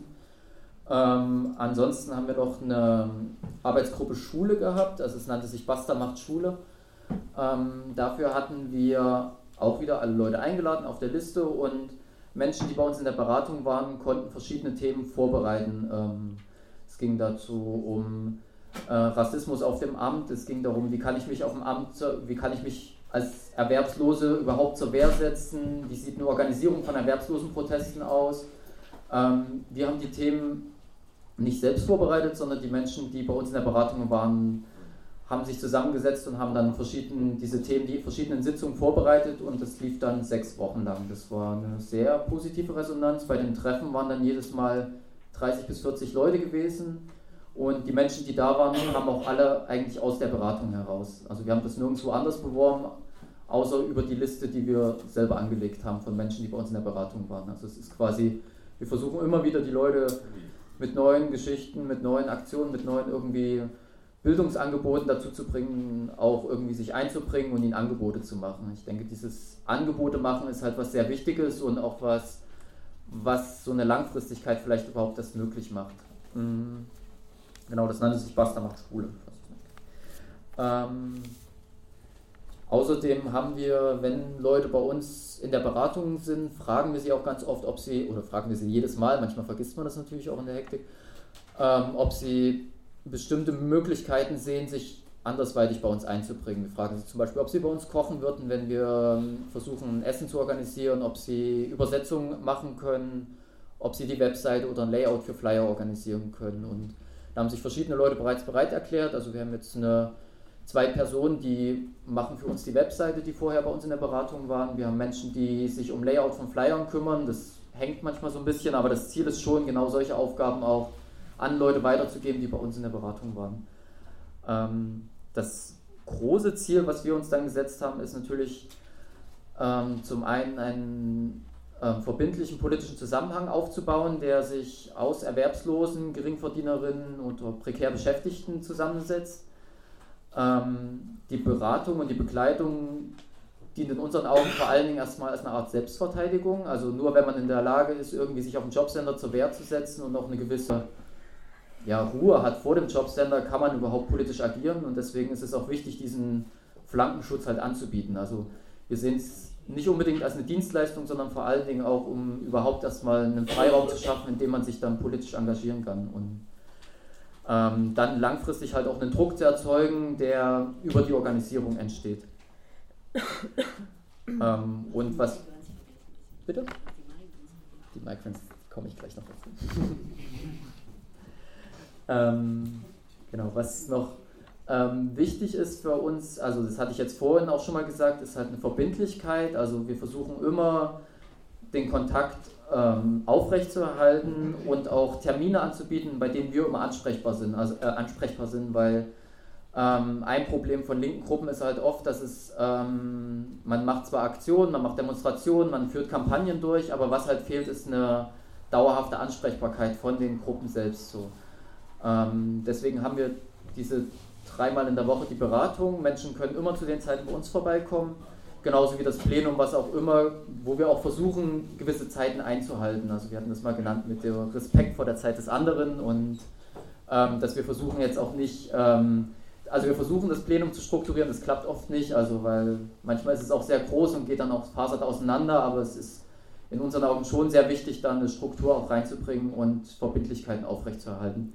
Ansonsten haben wir noch eine Arbeitsgruppe Schule gehabt, also es nannte sich Basta macht Schule. Dafür hatten wir auch wieder alle Leute eingeladen auf der Liste und Menschen, die bei uns in der Beratung waren, konnten verschiedene Themen vorbereiten. Es ging dazu um Rassismus auf dem Amt, es ging darum, wie kann ich mich als Erwerbslose überhaupt zur Wehr setzen, wie sieht eine Organisierung von Erwerbslosenprotesten aus. Wir haben die Themen nicht selbst vorbereitet, sondern die Menschen, die bei uns in der Beratung waren, haben sich zusammengesetzt und haben dann diese Themen, die verschiedenen Sitzungen vorbereitet und das lief dann 6 Wochen lang. Das war eine sehr positive Resonanz. Bei den Treffen waren dann jedes Mal 30 bis 40 Leute gewesen und die Menschen, die da waren, kamen auch alle eigentlich aus der Beratung heraus. Also wir haben das nirgendwo anders beworben, außer über die Liste, die wir selber angelegt haben von Menschen, die bei uns in der Beratung waren. Also es ist quasi, wir versuchen immer wieder die Leute mit neuen Geschichten, mit neuen Aktionen, mit neuen irgendwie Bildungsangeboten dazu zu bringen, auch irgendwie sich einzubringen und ihnen Angebote zu machen. Ich denke, dieses Angebote machen ist halt was sehr Wichtiges und auch was so eine Langfristigkeit vielleicht überhaupt erst möglich macht. Genau, das nannte sich Basta macht Schule. Außerdem haben wir, wenn Leute bei uns in der Beratung sind, fragen wir sie auch ganz oft, fragen wir sie jedes Mal, manchmal vergisst man das natürlich auch in der Hektik, ob sie bestimmte Möglichkeiten sehen, sich andersweitig bei uns einzubringen. Wir fragen sie zum Beispiel, ob sie bei uns kochen würden, wenn wir versuchen, ein Essen zu organisieren, ob sie Übersetzungen machen können, ob sie die Webseite oder ein Layout für Flyer organisieren können. Und da haben sich verschiedene Leute bereits bereit erklärt. Also wir haben jetzt 2 Personen, die machen für uns die Webseite, die vorher bei uns in der Beratung waren. Wir haben Menschen, die sich um Layout von Flyern kümmern. Das hängt manchmal so ein bisschen, aber das Ziel ist schon, genau solche Aufgaben auch an Leute weiterzugeben, die bei uns in der Beratung waren. Das große Ziel, was wir uns dann gesetzt haben, ist natürlich zum einen einen verbindlichen politischen Zusammenhang aufzubauen, der sich aus Erwerbslosen, Geringverdienerinnen und prekär Beschäftigten zusammensetzt. Die Beratung und die Begleitung dient in unseren Augen vor allen Dingen erstmal als eine Art Selbstverteidigung. Also nur wenn man in der Lage ist, irgendwie sich auf dem Jobcenter zur Wehr zu setzen und auch eine gewisse Ruhe hat vor dem Jobcenter, kann man überhaupt politisch agieren und deswegen ist es auch wichtig, diesen Flankenschutz halt anzubieten. Also wir sehen es nicht unbedingt als eine Dienstleistung, sondern vor allen Dingen auch, um überhaupt erstmal einen Freiraum zu schaffen, in dem man sich dann politisch engagieren kann und dann langfristig halt auch einen Druck zu erzeugen, der über die Organisierung entsteht. Und was... Bitte? Die Migrants komme ich gleich noch dazu. Genau, was noch wichtig ist für uns, also das hatte ich jetzt vorhin auch schon mal gesagt, ist halt eine Verbindlichkeit. Also wir versuchen immer den Kontakt aufrechtzuerhalten und auch Termine anzubieten, bei denen wir immer ansprechbar sind, weil ein Problem von linken Gruppen ist halt oft, dass man macht zwar Aktionen, man macht Demonstrationen, man führt Kampagnen durch, aber was halt fehlt, ist eine dauerhafte Ansprechbarkeit von den Gruppen selbst so. Deswegen haben wir diese 3-mal in der Woche die Beratung. Menschen können immer zu den Zeiten bei uns vorbeikommen, genauso wie das Plenum, was auch immer, wo wir auch versuchen, gewisse Zeiten einzuhalten. Also wir hatten das mal genannt mit dem Respekt vor der Zeit des anderen und dass wir versuchen jetzt auch nicht, also wir versuchen das Plenum zu strukturieren, das klappt oft nicht, also weil manchmal ist es auch sehr groß und geht dann auch fasert auseinander, aber es ist in unseren Augen schon sehr wichtig, da eine Struktur auch reinzubringen und Verbindlichkeiten aufrechtzuerhalten.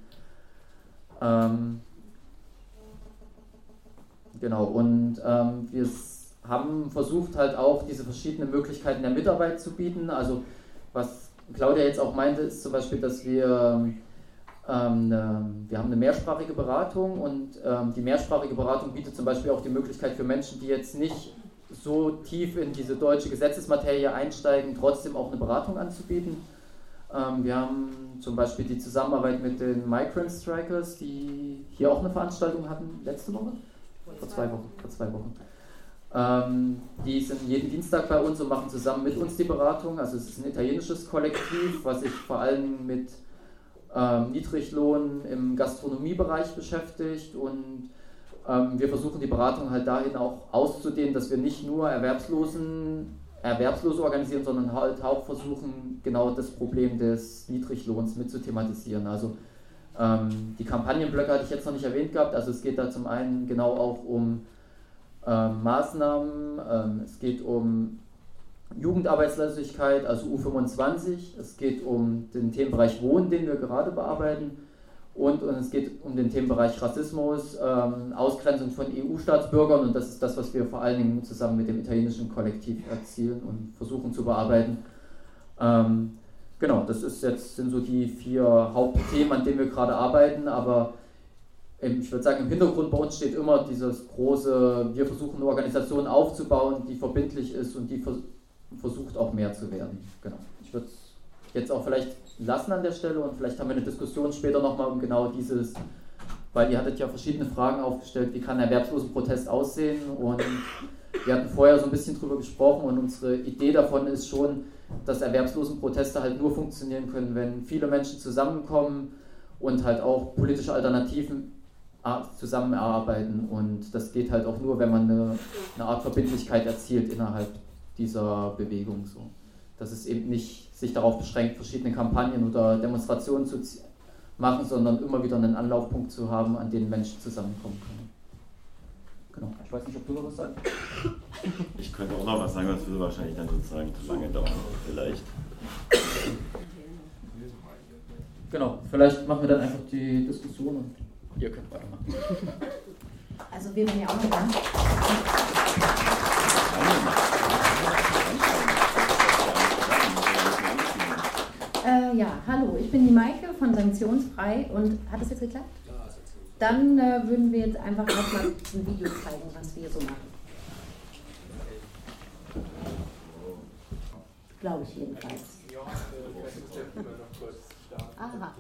Genau, und wir haben versucht halt auch diese verschiedenen Möglichkeiten der Mitarbeit zu bieten. Also was Claudia jetzt auch meinte, ist zum Beispiel, dass wir haben eine mehrsprachige Beratung und die mehrsprachige Beratung bietet zum Beispiel auch die Möglichkeit für Menschen, die jetzt nicht so tief in diese deutsche Gesetzesmaterie einsteigen, trotzdem auch eine Beratung anzubieten. Wir haben zum Beispiel die Zusammenarbeit mit den Migrant Strikers, die hier auch eine Veranstaltung hatten, letzte Woche? Vor zwei Wochen. Die sind jeden Dienstag bei uns und machen zusammen mit uns die Beratung. Also es ist ein italienisches Kollektiv, was sich vor allem mit Niedriglohn im Gastronomiebereich beschäftigt und wir versuchen die Beratung halt dahin auch auszudehnen, dass wir nicht nur Erwerbslose organisieren, sondern halt auch versuchen, genau das Problem des Niedriglohns mit zu thematisieren. Also die Kampagnenblöcke hatte ich jetzt noch nicht erwähnt gehabt, also es geht da zum einen genau auch um Maßnahmen, es geht um Jugendarbeitslosigkeit, also U25, es geht um den Themenbereich Wohnen, den wir gerade bearbeiten und es geht um den Themenbereich Rassismus, Ausgrenzung von EU-Staatsbürgern und das ist das, was wir vor allen Dingen zusammen mit dem italienischen Kollektiv erzielen und versuchen zu bearbeiten. Genau, das sind so die 4 Hauptthemen, an denen wir gerade arbeiten, aber ich würde sagen, im Hintergrund bei uns steht immer dieses große, wir versuchen eine Organisation aufzubauen, die verbindlich ist und die versucht auch mehr zu werden. Genau. Ich würde es jetzt auch vielleicht lassen an der Stelle und vielleicht haben wir eine Diskussion später nochmal um genau dieses, weil ihr hattet ja verschiedene Fragen aufgestellt, wie kann ein Erwerbslosenprotest aussehen und wir hatten vorher so ein bisschen drüber gesprochen und unsere Idee davon ist schon, dass Erwerbslosenproteste halt nur funktionieren können, wenn viele Menschen zusammenkommen und halt auch politische Alternativen zusammen erarbeiten und das geht halt auch nur, wenn man eine Art Verbindlichkeit erzielt innerhalb dieser Bewegung. So. Dass es eben nicht sich darauf beschränkt, verschiedene Kampagnen oder Demonstrationen zu machen, sondern immer wieder einen Anlaufpunkt zu haben, an dem Menschen zusammenkommen können. Genau. Ich weiß nicht, ob du noch was sagst. Ich könnte auch noch was sagen, das würde wahrscheinlich dann sozusagen zu lange dauern, vielleicht. Genau, vielleicht machen wir dann einfach die Diskussion und ihr könnt weitermachen. Also wir werden ja auch noch dran. Ja, hallo, ich bin die Maike von Sanktionsfrei und hat das jetzt geklappt? Ja, das hat geklappt. Dann würden wir jetzt einfach erstmal ein Video zeigen, was wir so machen. Glaube ich jedenfalls. Aha.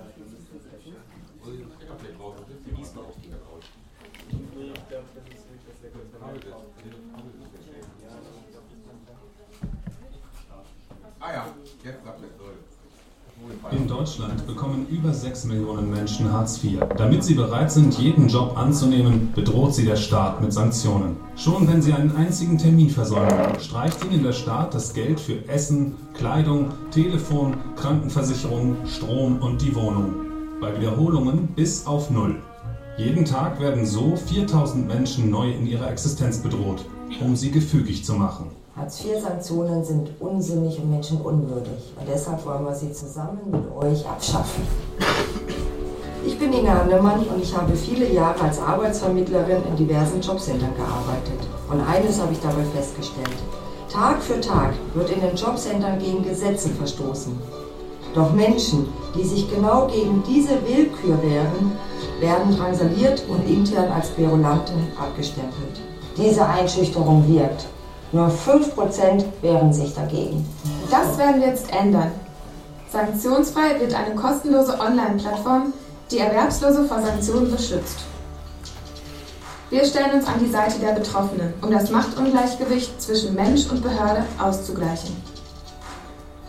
Ah ja, jetzt sagt es soll. In Deutschland bekommen über 6 Millionen Menschen Hartz IV. Damit sie bereit sind, jeden Job anzunehmen, bedroht sie der Staat mit Sanktionen. Schon wenn sie einen einzigen Termin versäumen, streicht ihnen der Staat das Geld für Essen, Kleidung, Telefon, Krankenversicherung, Strom und die Wohnung. Bei Wiederholungen bis auf 0. Jeden Tag werden so 4000 Menschen neu in ihrer Existenz bedroht, um sie gefügig zu machen. Hartz-IV-Sanktionen sind unsinnig und menschenunwürdig und deshalb wollen wir sie zusammen mit euch abschaffen. Ich bin Inga Hannemann und ich habe viele Jahre als Arbeitsvermittlerin in diversen Jobcentern gearbeitet. Und eines habe ich dabei festgestellt. Tag für Tag wird in den Jobcentern gegen Gesetze verstoßen. Doch Menschen, die sich genau gegen diese Willkür wehren, werden drangsaliert und intern als Querulanten abgestempelt. Diese Einschüchterung wirkt. Nur 5% wehren sich dagegen. Das werden wir jetzt ändern. Sanktionsfrei wird eine kostenlose Online-Plattform, die Erwerbslose vor Sanktionen beschützt. Wir stellen uns an die Seite der Betroffenen, um das Machtungleichgewicht zwischen Mensch und Behörde auszugleichen.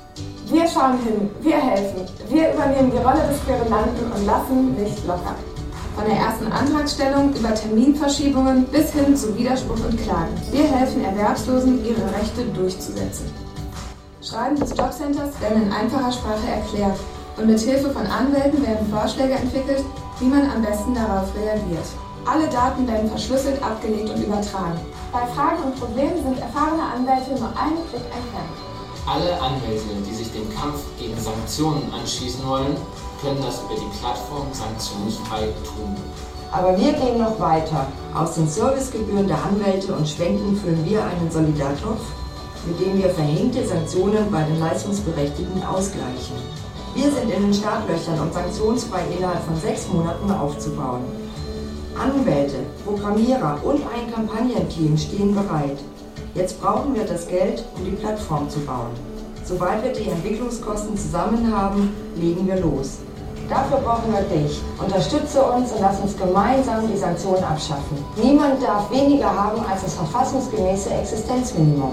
Wir schauen hin, wir helfen, wir übernehmen die Rolle des Querulanten und lassen nicht locker. Von der ersten Antragstellung über Terminverschiebungen bis hin zu Widerspruch und Klagen. Wir helfen Erwerbslosen, ihre Rechte durchzusetzen. Schreiben des Jobcenters werden in einfacher Sprache erklärt und mit Hilfe von Anwälten werden Vorschläge entwickelt, wie man am besten darauf reagiert. Alle Daten werden verschlüsselt, abgelegt und übertragen. Bei Fragen und Problemen sind erfahrene Anwälte nur einen Klick entfernt. Alle Anwälte, die sich dem Kampf gegen Sanktionen anschließen wollen, können das über die Plattform sanktionsfrei tun. Aber wir gehen noch weiter. Aus den Servicegebühren der Anwälte und Spenden füllen wir einen Solidartopf, mit dem wir verhängte Sanktionen bei den Leistungsberechtigten ausgleichen. Wir sind in den Startlöchern, um sanktionsfrei innerhalb von 6 Monaten aufzubauen. Anwälte, Programmierer und ein Kampagnenteam stehen bereit. Jetzt brauchen wir das Geld, um die Plattform zu bauen. Sobald wir die Entwicklungskosten zusammen haben, legen wir los. Dafür brauchen wir dich. Unterstütze uns und lass uns gemeinsam die Sanktionen abschaffen. Niemand darf weniger haben als das verfassungsgemäße Existenzminimum.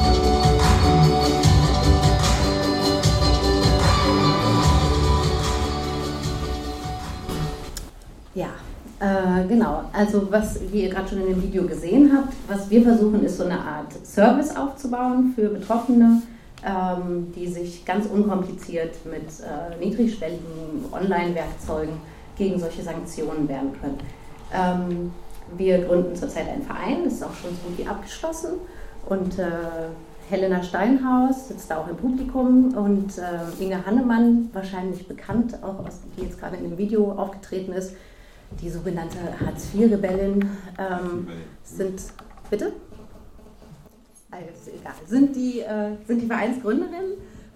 Ja, genau. Also was, wie ihr gerade schon in dem Video gesehen habt, was wir versuchen, ist so eine Art Service aufzubauen für Betroffene, die sich ganz unkompliziert mit niedrigschwelligen Online-Werkzeugen gegen solche Sanktionen wehren können. Wir gründen zurzeit einen Verein, das ist auch schon so gut wie abgeschlossen, und Helena Steinhaus sitzt da auch im Publikum und Inge Hannemann, wahrscheinlich bekannt, auch aus, die jetzt gerade in dem Video aufgetreten ist, die sogenannte Hartz-IV-Rebellin, sind, bitte? Also egal, sind die Vereinsgründerin.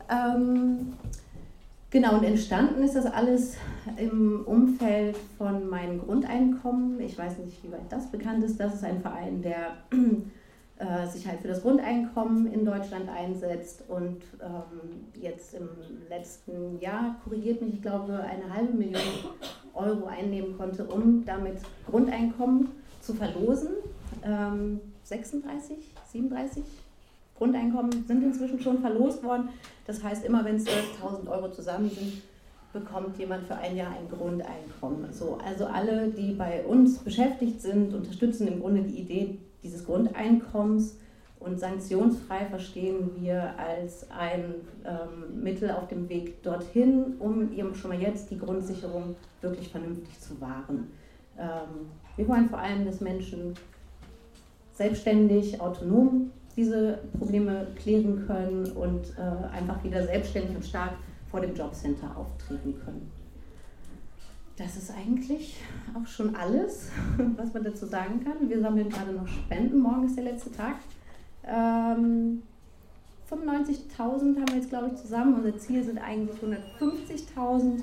Genau, und entstanden ist das alles im Umfeld von meinem Grundeinkommen. Ich weiß nicht, wie weit das bekannt ist. Das ist ein Verein, der sich halt für das Grundeinkommen in Deutschland einsetzt und jetzt im letzten Jahr, korrigiert mich, ich glaube, 500.000 Euro einnehmen konnte, um damit Grundeinkommen zu verlosen. 36, 37 Grundeinkommen sind inzwischen schon verlost worden. Das heißt, immer wenn 12.000 Euro zusammen sind, bekommt jemand für ein Jahr ein Grundeinkommen. So, also alle, die bei uns beschäftigt sind, unterstützen im Grunde die Idee dieses Grundeinkommens, und sanktionsfrei verstehen wir als ein Mittel auf dem Weg dorthin, um eben schon mal jetzt die Grundsicherung wirklich vernünftig zu wahren. Wir wollen vor allem, dass Menschen selbstständig, autonom diese Probleme klären können und einfach wieder selbstständig und stark vor dem Jobcenter auftreten können. Das ist eigentlich auch schon alles, was man dazu sagen kann. Wir sammeln gerade noch Spenden, morgen ist der letzte Tag. 95.000 haben wir jetzt, glaube ich, zusammen. Unser Ziel sind eigentlich 150.000.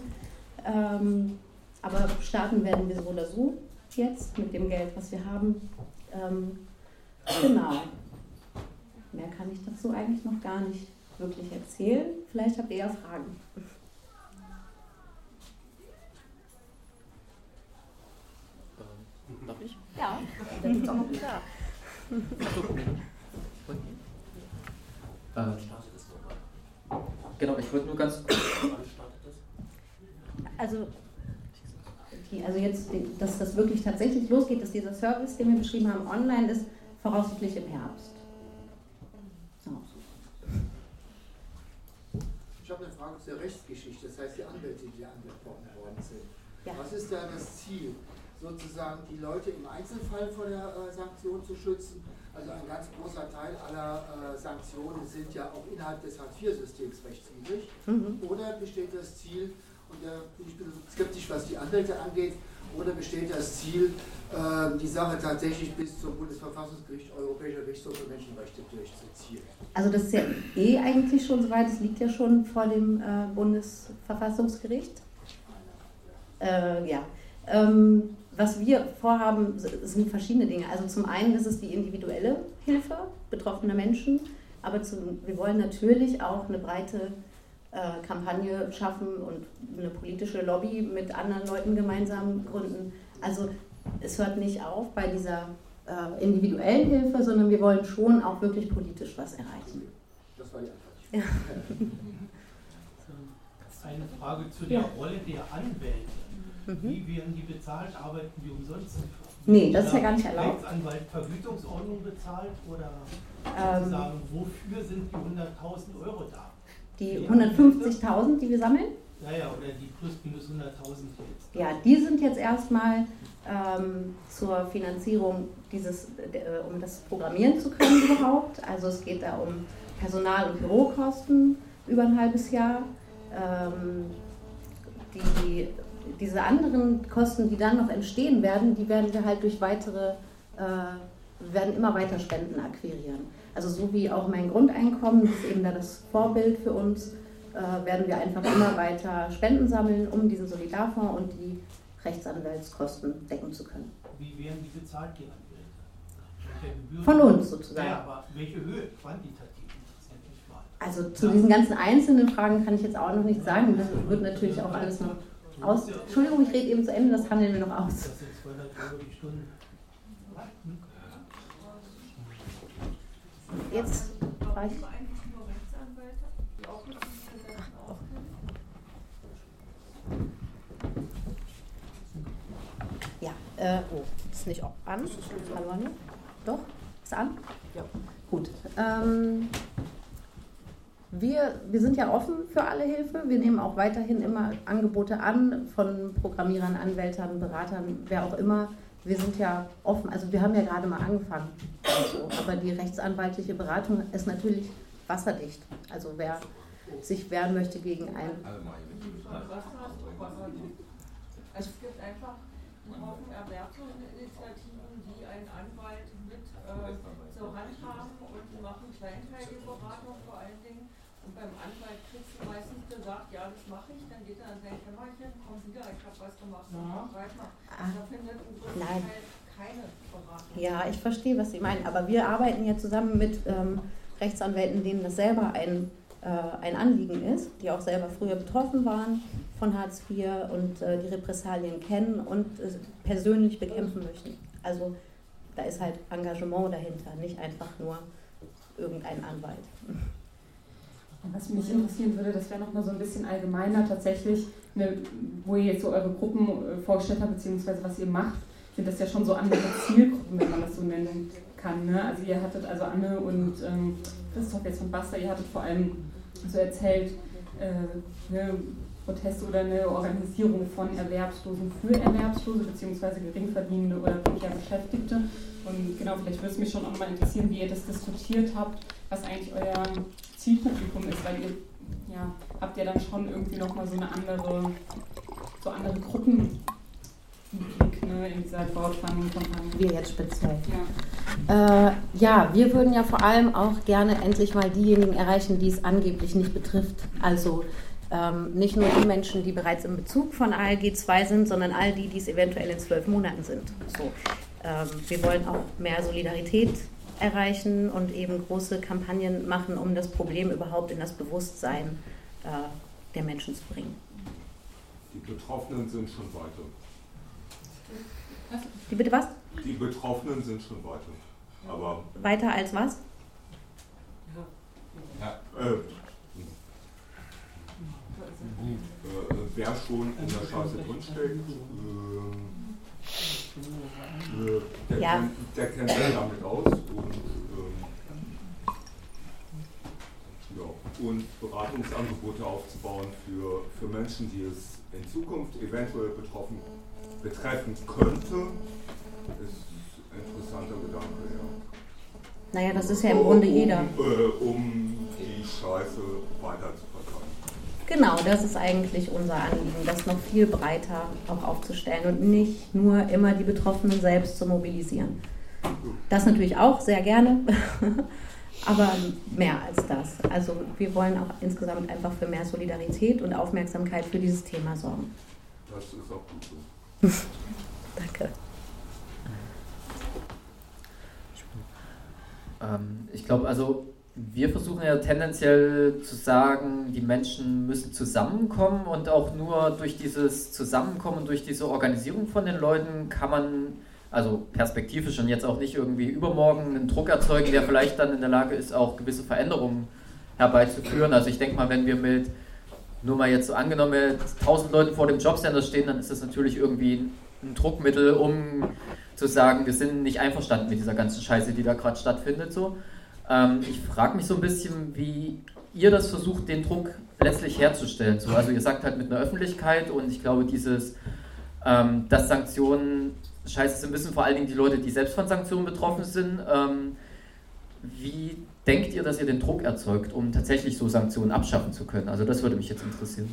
Aber starten werden wir so oder so jetzt mit dem Geld, was wir haben. Genau. Mehr kann ich dazu eigentlich noch gar nicht wirklich erzählen. Vielleicht habt ihr ja Fragen. Darf ich? Ja, da gibt es auch noch da. Genau, ich wollte nur ganz kurz. Also jetzt, dass das wirklich tatsächlich losgeht, dass dieser Service, den wir beschrieben haben, online ist, voraussichtlich im Herbst. So. Ich habe eine Frage zur Rechtsgeschichte, das heißt die Anwälte, die angesprochen worden sind. Ja. Was ist da das Ziel? Sozusagen die Leute im Einzelfall vor der Sanktion zu schützen? Also ein ganz großer Teil aller Sanktionen sind ja auch innerhalb des Hartz-IV-Systems rechtswidrig. Oder besteht das Ziel, und da bin ich ein bisschen skeptisch, was die Anwälte angeht, oder besteht das Ziel, die Sache tatsächlich bis zum Bundesverfassungsgericht, Europäischer Gerichtshof für Menschenrechte durchzuziehen? Also das ist ja eigentlich schon soweit, es liegt ja schon vor dem Bundesverfassungsgericht. Ja. Was wir vorhaben, sind verschiedene Dinge. Also zum einen ist es die individuelle Hilfe betroffener Menschen, aber wir wollen natürlich auch eine breite Kampagne schaffen und eine politische Lobby mit anderen Leuten gemeinsam gründen. Also es hört nicht auf bei dieser individuellen Hilfe, sondern wir wollen schon auch wirklich politisch was erreichen. Das war die Antwort. Ja. Eine Frage zu der Rolle der Anwälte. Wie werden die bezahlt? Arbeiten die umsonst? Nee, das ist ja gar nicht erlaubt. Rechtsanwalt Vergütungsordnung bezahlt oder sozusagen, wofür sind die 100.000 Euro da? Die 150.000, die wir sammeln? Naja, oder die plus minus 100.000 jetzt. Ja, die sind jetzt erstmal zur Finanzierung um das programmieren zu können überhaupt. Also es geht da um Personal- und Bürokosten über ein halbes Jahr. Diese anderen Kosten, die dann noch entstehen werden, die werden wir halt durch werden immer weiter Spenden akquirieren. Also so wie auch mein Grundeinkommen, das ist eben da das Vorbild für uns, werden wir einfach immer weiter Spenden sammeln, um diesen Solidarfonds und die Rechtsanwaltskosten decken zu können. Wie werden die bezahlt, die Anwälte? Von uns sozusagen. Ja, aber welche Höhe? Quantitativ interessiert mich mal. Also zu diesen ganzen einzelnen Fragen kann ich jetzt auch noch nichts sagen. Das wird natürlich auch alles noch aus. Entschuldigung, ich rede eben zu Ende, das handeln wir noch aus. Das sind 200 Euro die Stunde. Jetzt war ich. Ja, ist nicht an? Hallo? Doch? Ist an? Ja. Gut. Wir sind ja offen für alle Hilfe. Wir nehmen auch weiterhin immer Angebote an von Programmierern, Anwältern, Beratern, wer auch immer. Wir sind ja offen, also wir haben ja gerade mal angefangen. Also, aber die rechtsanwaltliche Beratung ist natürlich wasserdicht. Also wer sich wehren möchte gegen einen. Es gibt einfach einen Haufen Erwerbsinitiativen, die einen Anwalt mit zur Hand haben und die machen kleinteilige Beratung vor allen Dingen. Und beim Anwalt kriegst du meistens gesagt, ja, das mache ich, dann geht er an sein Kämmerchen, komm wieder, ich habe was gemacht, mach weiter. Da findet im größten Teil keine Beratung. Ja, ich verstehe, was Sie meinen, aber wir arbeiten ja zusammen mit Rechtsanwälten, denen das selber ein Anliegen ist, die auch selber früher betroffen waren von Hartz IV und die Repressalien kennen und persönlich bekämpfen möchten. Also da ist halt Engagement dahinter, nicht einfach nur irgendein Anwalt. Was mich interessieren würde, das wäre nochmal so ein bisschen allgemeiner tatsächlich, wo ihr jetzt so eure Gruppen vorgestellt habt, beziehungsweise was ihr macht, sind das ja schon so andere Zielgruppen, wenn man das so nennen kann. Ne? Also ihr hattet also Anne und Christoph jetzt von Basta, ihr hattet vor allem so erzählt, Proteste oder eine Organisierung von Erwerbslosen für Erwerbslose beziehungsweise Geringverdienende oder weniger Beschäftigte. Und genau, vielleicht würde es mich schon auch mal interessieren, wie ihr das diskutiert habt, was eigentlich euer Zielpublikum ist, weil ihr habt ja dann schon irgendwie nochmal so andere Gruppen im Blick, ne, in dieser Crowdfunding-Kampagne. Wir jetzt speziell. Ja, wir würden ja vor allem auch gerne endlich mal diejenigen erreichen, die es angeblich nicht betrifft. Also nicht nur die Menschen, die bereits im Bezug von ALG 2 sind, sondern all die, die es eventuell in 12 Monaten sind. So, wir wollen auch mehr Solidarität erreichen und eben große Kampagnen machen, um das Problem überhaupt in das Bewusstsein der Menschen zu bringen. Die Betroffenen sind schon weiter. Die bitte was? Die Betroffenen sind schon weiter. Aber weiter als was? Ja, wer schon in der Scheiße drinsteckt, der kennt sich damit aus und Beratungsangebote aufzubauen für Menschen, die es in Zukunft eventuell betreffen könnte, ist ein interessanter Gedanke, ja. Naja, das ist ja im Grunde jeder. Um die Scheiße weiter zu verteilen. Genau, das ist eigentlich unser Anliegen, das noch viel breiter auch aufzustellen und nicht nur immer die Betroffenen selbst zu mobilisieren. Das natürlich auch sehr gerne, aber mehr als das. Also wir wollen auch insgesamt einfach für mehr Solidarität und Aufmerksamkeit für dieses Thema sorgen. Das ist auch gut so. Danke. Ich glaube, also wir versuchen ja tendenziell zu sagen, die Menschen müssen zusammenkommen und auch nur durch dieses Zusammenkommen und durch diese Organisierung von den Leuten kann man, also perspektivisch und jetzt auch nicht irgendwie übermorgen einen Druck erzeugen, der vielleicht dann in der Lage ist, auch gewisse Veränderungen herbeizuführen. Also ich denke mal, wenn wir mit Nur mal jetzt so angenommen, wenn 1000 Leute vor dem Jobcenter stehen, dann ist das natürlich irgendwie ein Druckmittel, um zu sagen, wir sind nicht einverstanden mit dieser ganzen Scheiße, die da gerade stattfindet. So. Ich frage mich so ein bisschen, wie ihr das versucht, den Druck letztlich herzustellen. So, also ihr sagt halt mit einer Öffentlichkeit und ich glaube, dass Sanktionen scheiße sind, wissen vor allen Dingen die Leute, die selbst von Sanktionen betroffen sind. Wie denkt ihr, dass ihr den Druck erzeugt, um tatsächlich so Sanktionen abschaffen zu können? Also das würde mich jetzt interessieren.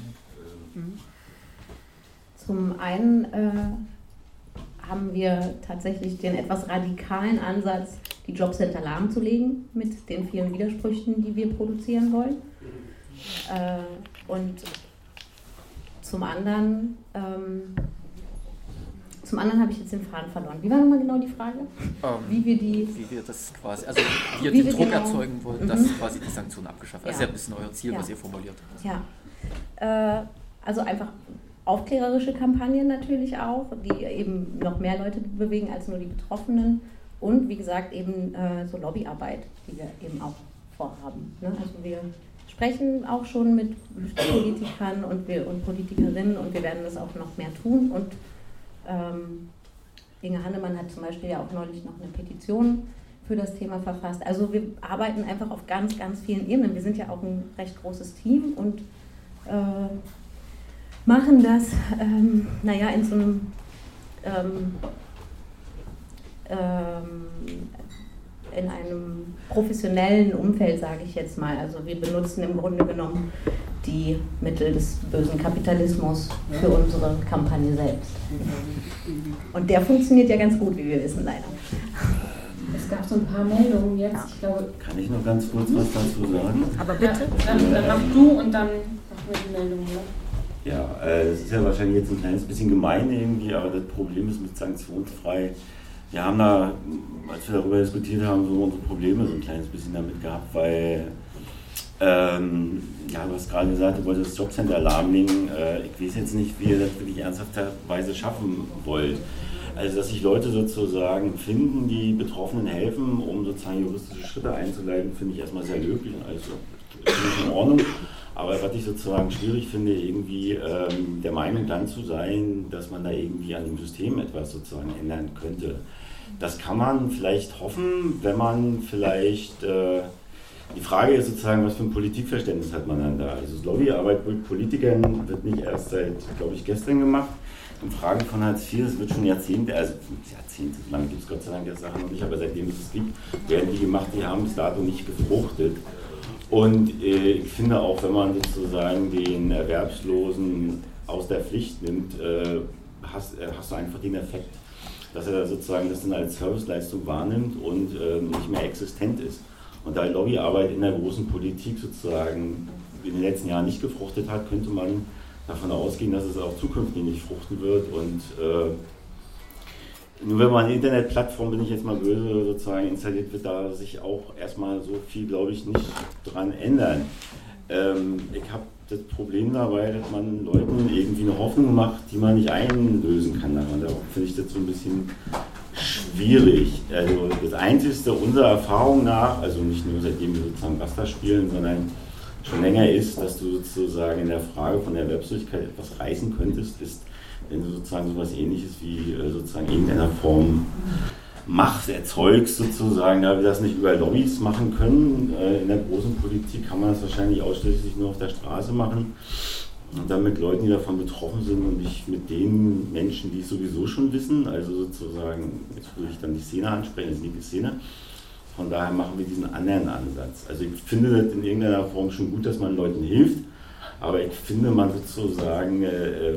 Zum einen haben wir tatsächlich den etwas radikalen Ansatz, die Jobcenter lahmzulegen mit den vielen Widersprüchen, die wir produzieren wollen. Und zum anderen habe ich jetzt den Faden verloren. Wie war nochmal genau die Frage? Wie wir das quasi, also wie ihr den Druck erzeugen wollt, dass quasi die Sanktionen abgeschafft werden. Das ist ja ein bisschen euer Ziel, was ihr formuliert habt. Ja, also einfach aufklärerische Kampagnen natürlich auch, die eben noch mehr Leute bewegen als nur die Betroffenen und wie gesagt eben so Lobbyarbeit, die wir eben auch vorhaben. Ne? Also wir sprechen auch schon mit Politikern und Politikerinnen und wir werden das auch noch mehr tun und Inge Hannemann hat zum Beispiel ja auch neulich noch eine Petition für das Thema verfasst. Also wir arbeiten einfach auf ganz, ganz vielen Ebenen. Wir sind ja auch ein recht großes Team und machen das, in so einem in einem professionellen Umfeld, sage ich jetzt mal. Also wir benutzen im Grunde genommen die Mittel des bösen Kapitalismus für unsere Kampagne selbst. Und der funktioniert ja ganz gut, wie wir wissen, leider. Es gab so ein paar Meldungen jetzt, ich glaube... Kann ich noch ganz kurz was dazu sagen? Aber bitte. Dann mach du und dann machen wir die Meldung, ja? Ja, das ist ja wahrscheinlich jetzt ein kleines bisschen gemein irgendwie, aber das Problem ist mit sanktionsfrei. Wir haben da, als wir darüber diskutiert haben, so unsere Probleme so ein kleines bisschen damit gehabt, weil, du hast gerade gesagt, du wolltest das Jobcenter lahmlegen. Ich weiß jetzt nicht, wie ihr das wirklich ernsthafterweise schaffen wollt. Also, dass sich Leute sozusagen finden, die Betroffenen helfen, um sozusagen juristische Schritte einzuleiten, finde ich erstmal sehr löblich und alles in Ordnung. Aber was ich sozusagen schwierig finde, irgendwie der Meinung dann zu sein, dass man da irgendwie an dem System etwas sozusagen ändern könnte. Das kann man vielleicht hoffen, wenn man vielleicht, die Frage ist sozusagen, was für ein Politikverständnis hat man dann da. Also Lobbyarbeit mit Politikern wird nicht erst seit, glaube ich, gestern gemacht. In Fragen von Hartz IV, es wird schon Jahrzehnte, so lange gibt es Gott sei Dank der Sache noch nicht, aber seitdem es gibt, werden die gemacht, die haben bis dato nicht gefruchtet. Und ich finde auch, wenn man sozusagen den Erwerbslosen aus der Pflicht nimmt, hast du einfach den Effekt, dass er sozusagen das dann als Serviceleistung wahrnimmt und nicht mehr existent ist. Und da Lobbyarbeit in der großen Politik sozusagen in den letzten Jahren nicht gefruchtet hat, könnte man davon ausgehen, dass es auch zukünftig nicht fruchten wird. Und nur wenn man eine Internetplattform, bin ich jetzt mal böse, sozusagen installiert, wird da sich auch erstmal so viel, glaube ich, nicht dran ändern. Ich habe das Problem dabei, dass man Leuten irgendwie eine Hoffnung macht, die man nicht einlösen kann. Da finde ich das so ein bisschen schwierig. Also das Einzige unserer Erfahrung nach, also nicht nur seitdem wir sozusagen Basta spielen, sondern schon länger ist, dass du sozusagen in der Frage von der Erwerbslosigkeit etwas reißen könntest, ist, wenn du sozusagen sowas Ähnliches wie sozusagen irgendeiner Form Macht erzeugst sozusagen, da wir das nicht über Lobbys machen können. In der großen Politik kann man das wahrscheinlich ausschließlich nur auf der Straße machen und dann mit Leuten, die davon betroffen sind und nicht mit den Menschen, die es sowieso schon wissen, also sozusagen, jetzt würde ich dann die Szene ansprechen, das ist nicht die Szene. Von daher machen wir diesen anderen Ansatz. Also ich finde das in irgendeiner Form schon gut, dass man Leuten hilft, aber ich finde, man sozusagen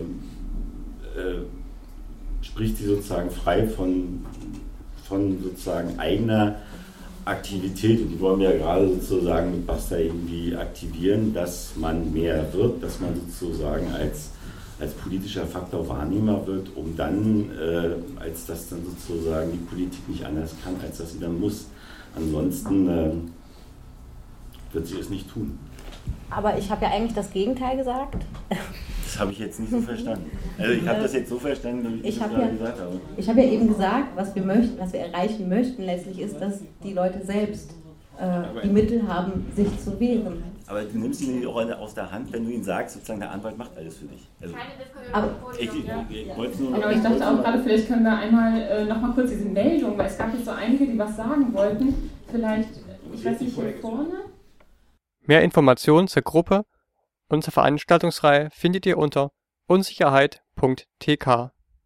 spricht sie sozusagen frei von sozusagen eigener Aktivität, und die wollen wir ja gerade sozusagen mit Basta irgendwie aktivieren, dass man mehr wird, dass man sozusagen als politischer Faktor wahrnehmbar wird, um dann, als dass dann sozusagen die Politik nicht anders kann, als dass sie dann muss. Ansonsten wird sie es nicht tun. Aber ich habe ja eigentlich das Gegenteil gesagt. Das habe ich jetzt nicht so verstanden. Also ich habe das jetzt so verstanden, wie ich das gerade gesagt habe. Ich habe ja eben gesagt, was wir erreichen möchten letztlich ist, dass die Leute selbst die Mittel haben, sich zu wehren. Aber du nimmst ihn auch aus der Hand, wenn du ihm sagst, sozusagen der Anwalt macht alles für dich. Also, aber ich dachte auch gerade, vielleicht können wir einmal nochmal kurz diese Meldung, weil es gab jetzt so einige, die was sagen wollten. Vielleicht, ich weiß nicht, hier vorne? Mehr Informationen zur Gruppe und zur Veranstaltungsreihe findet ihr unter unsicherheit.tk.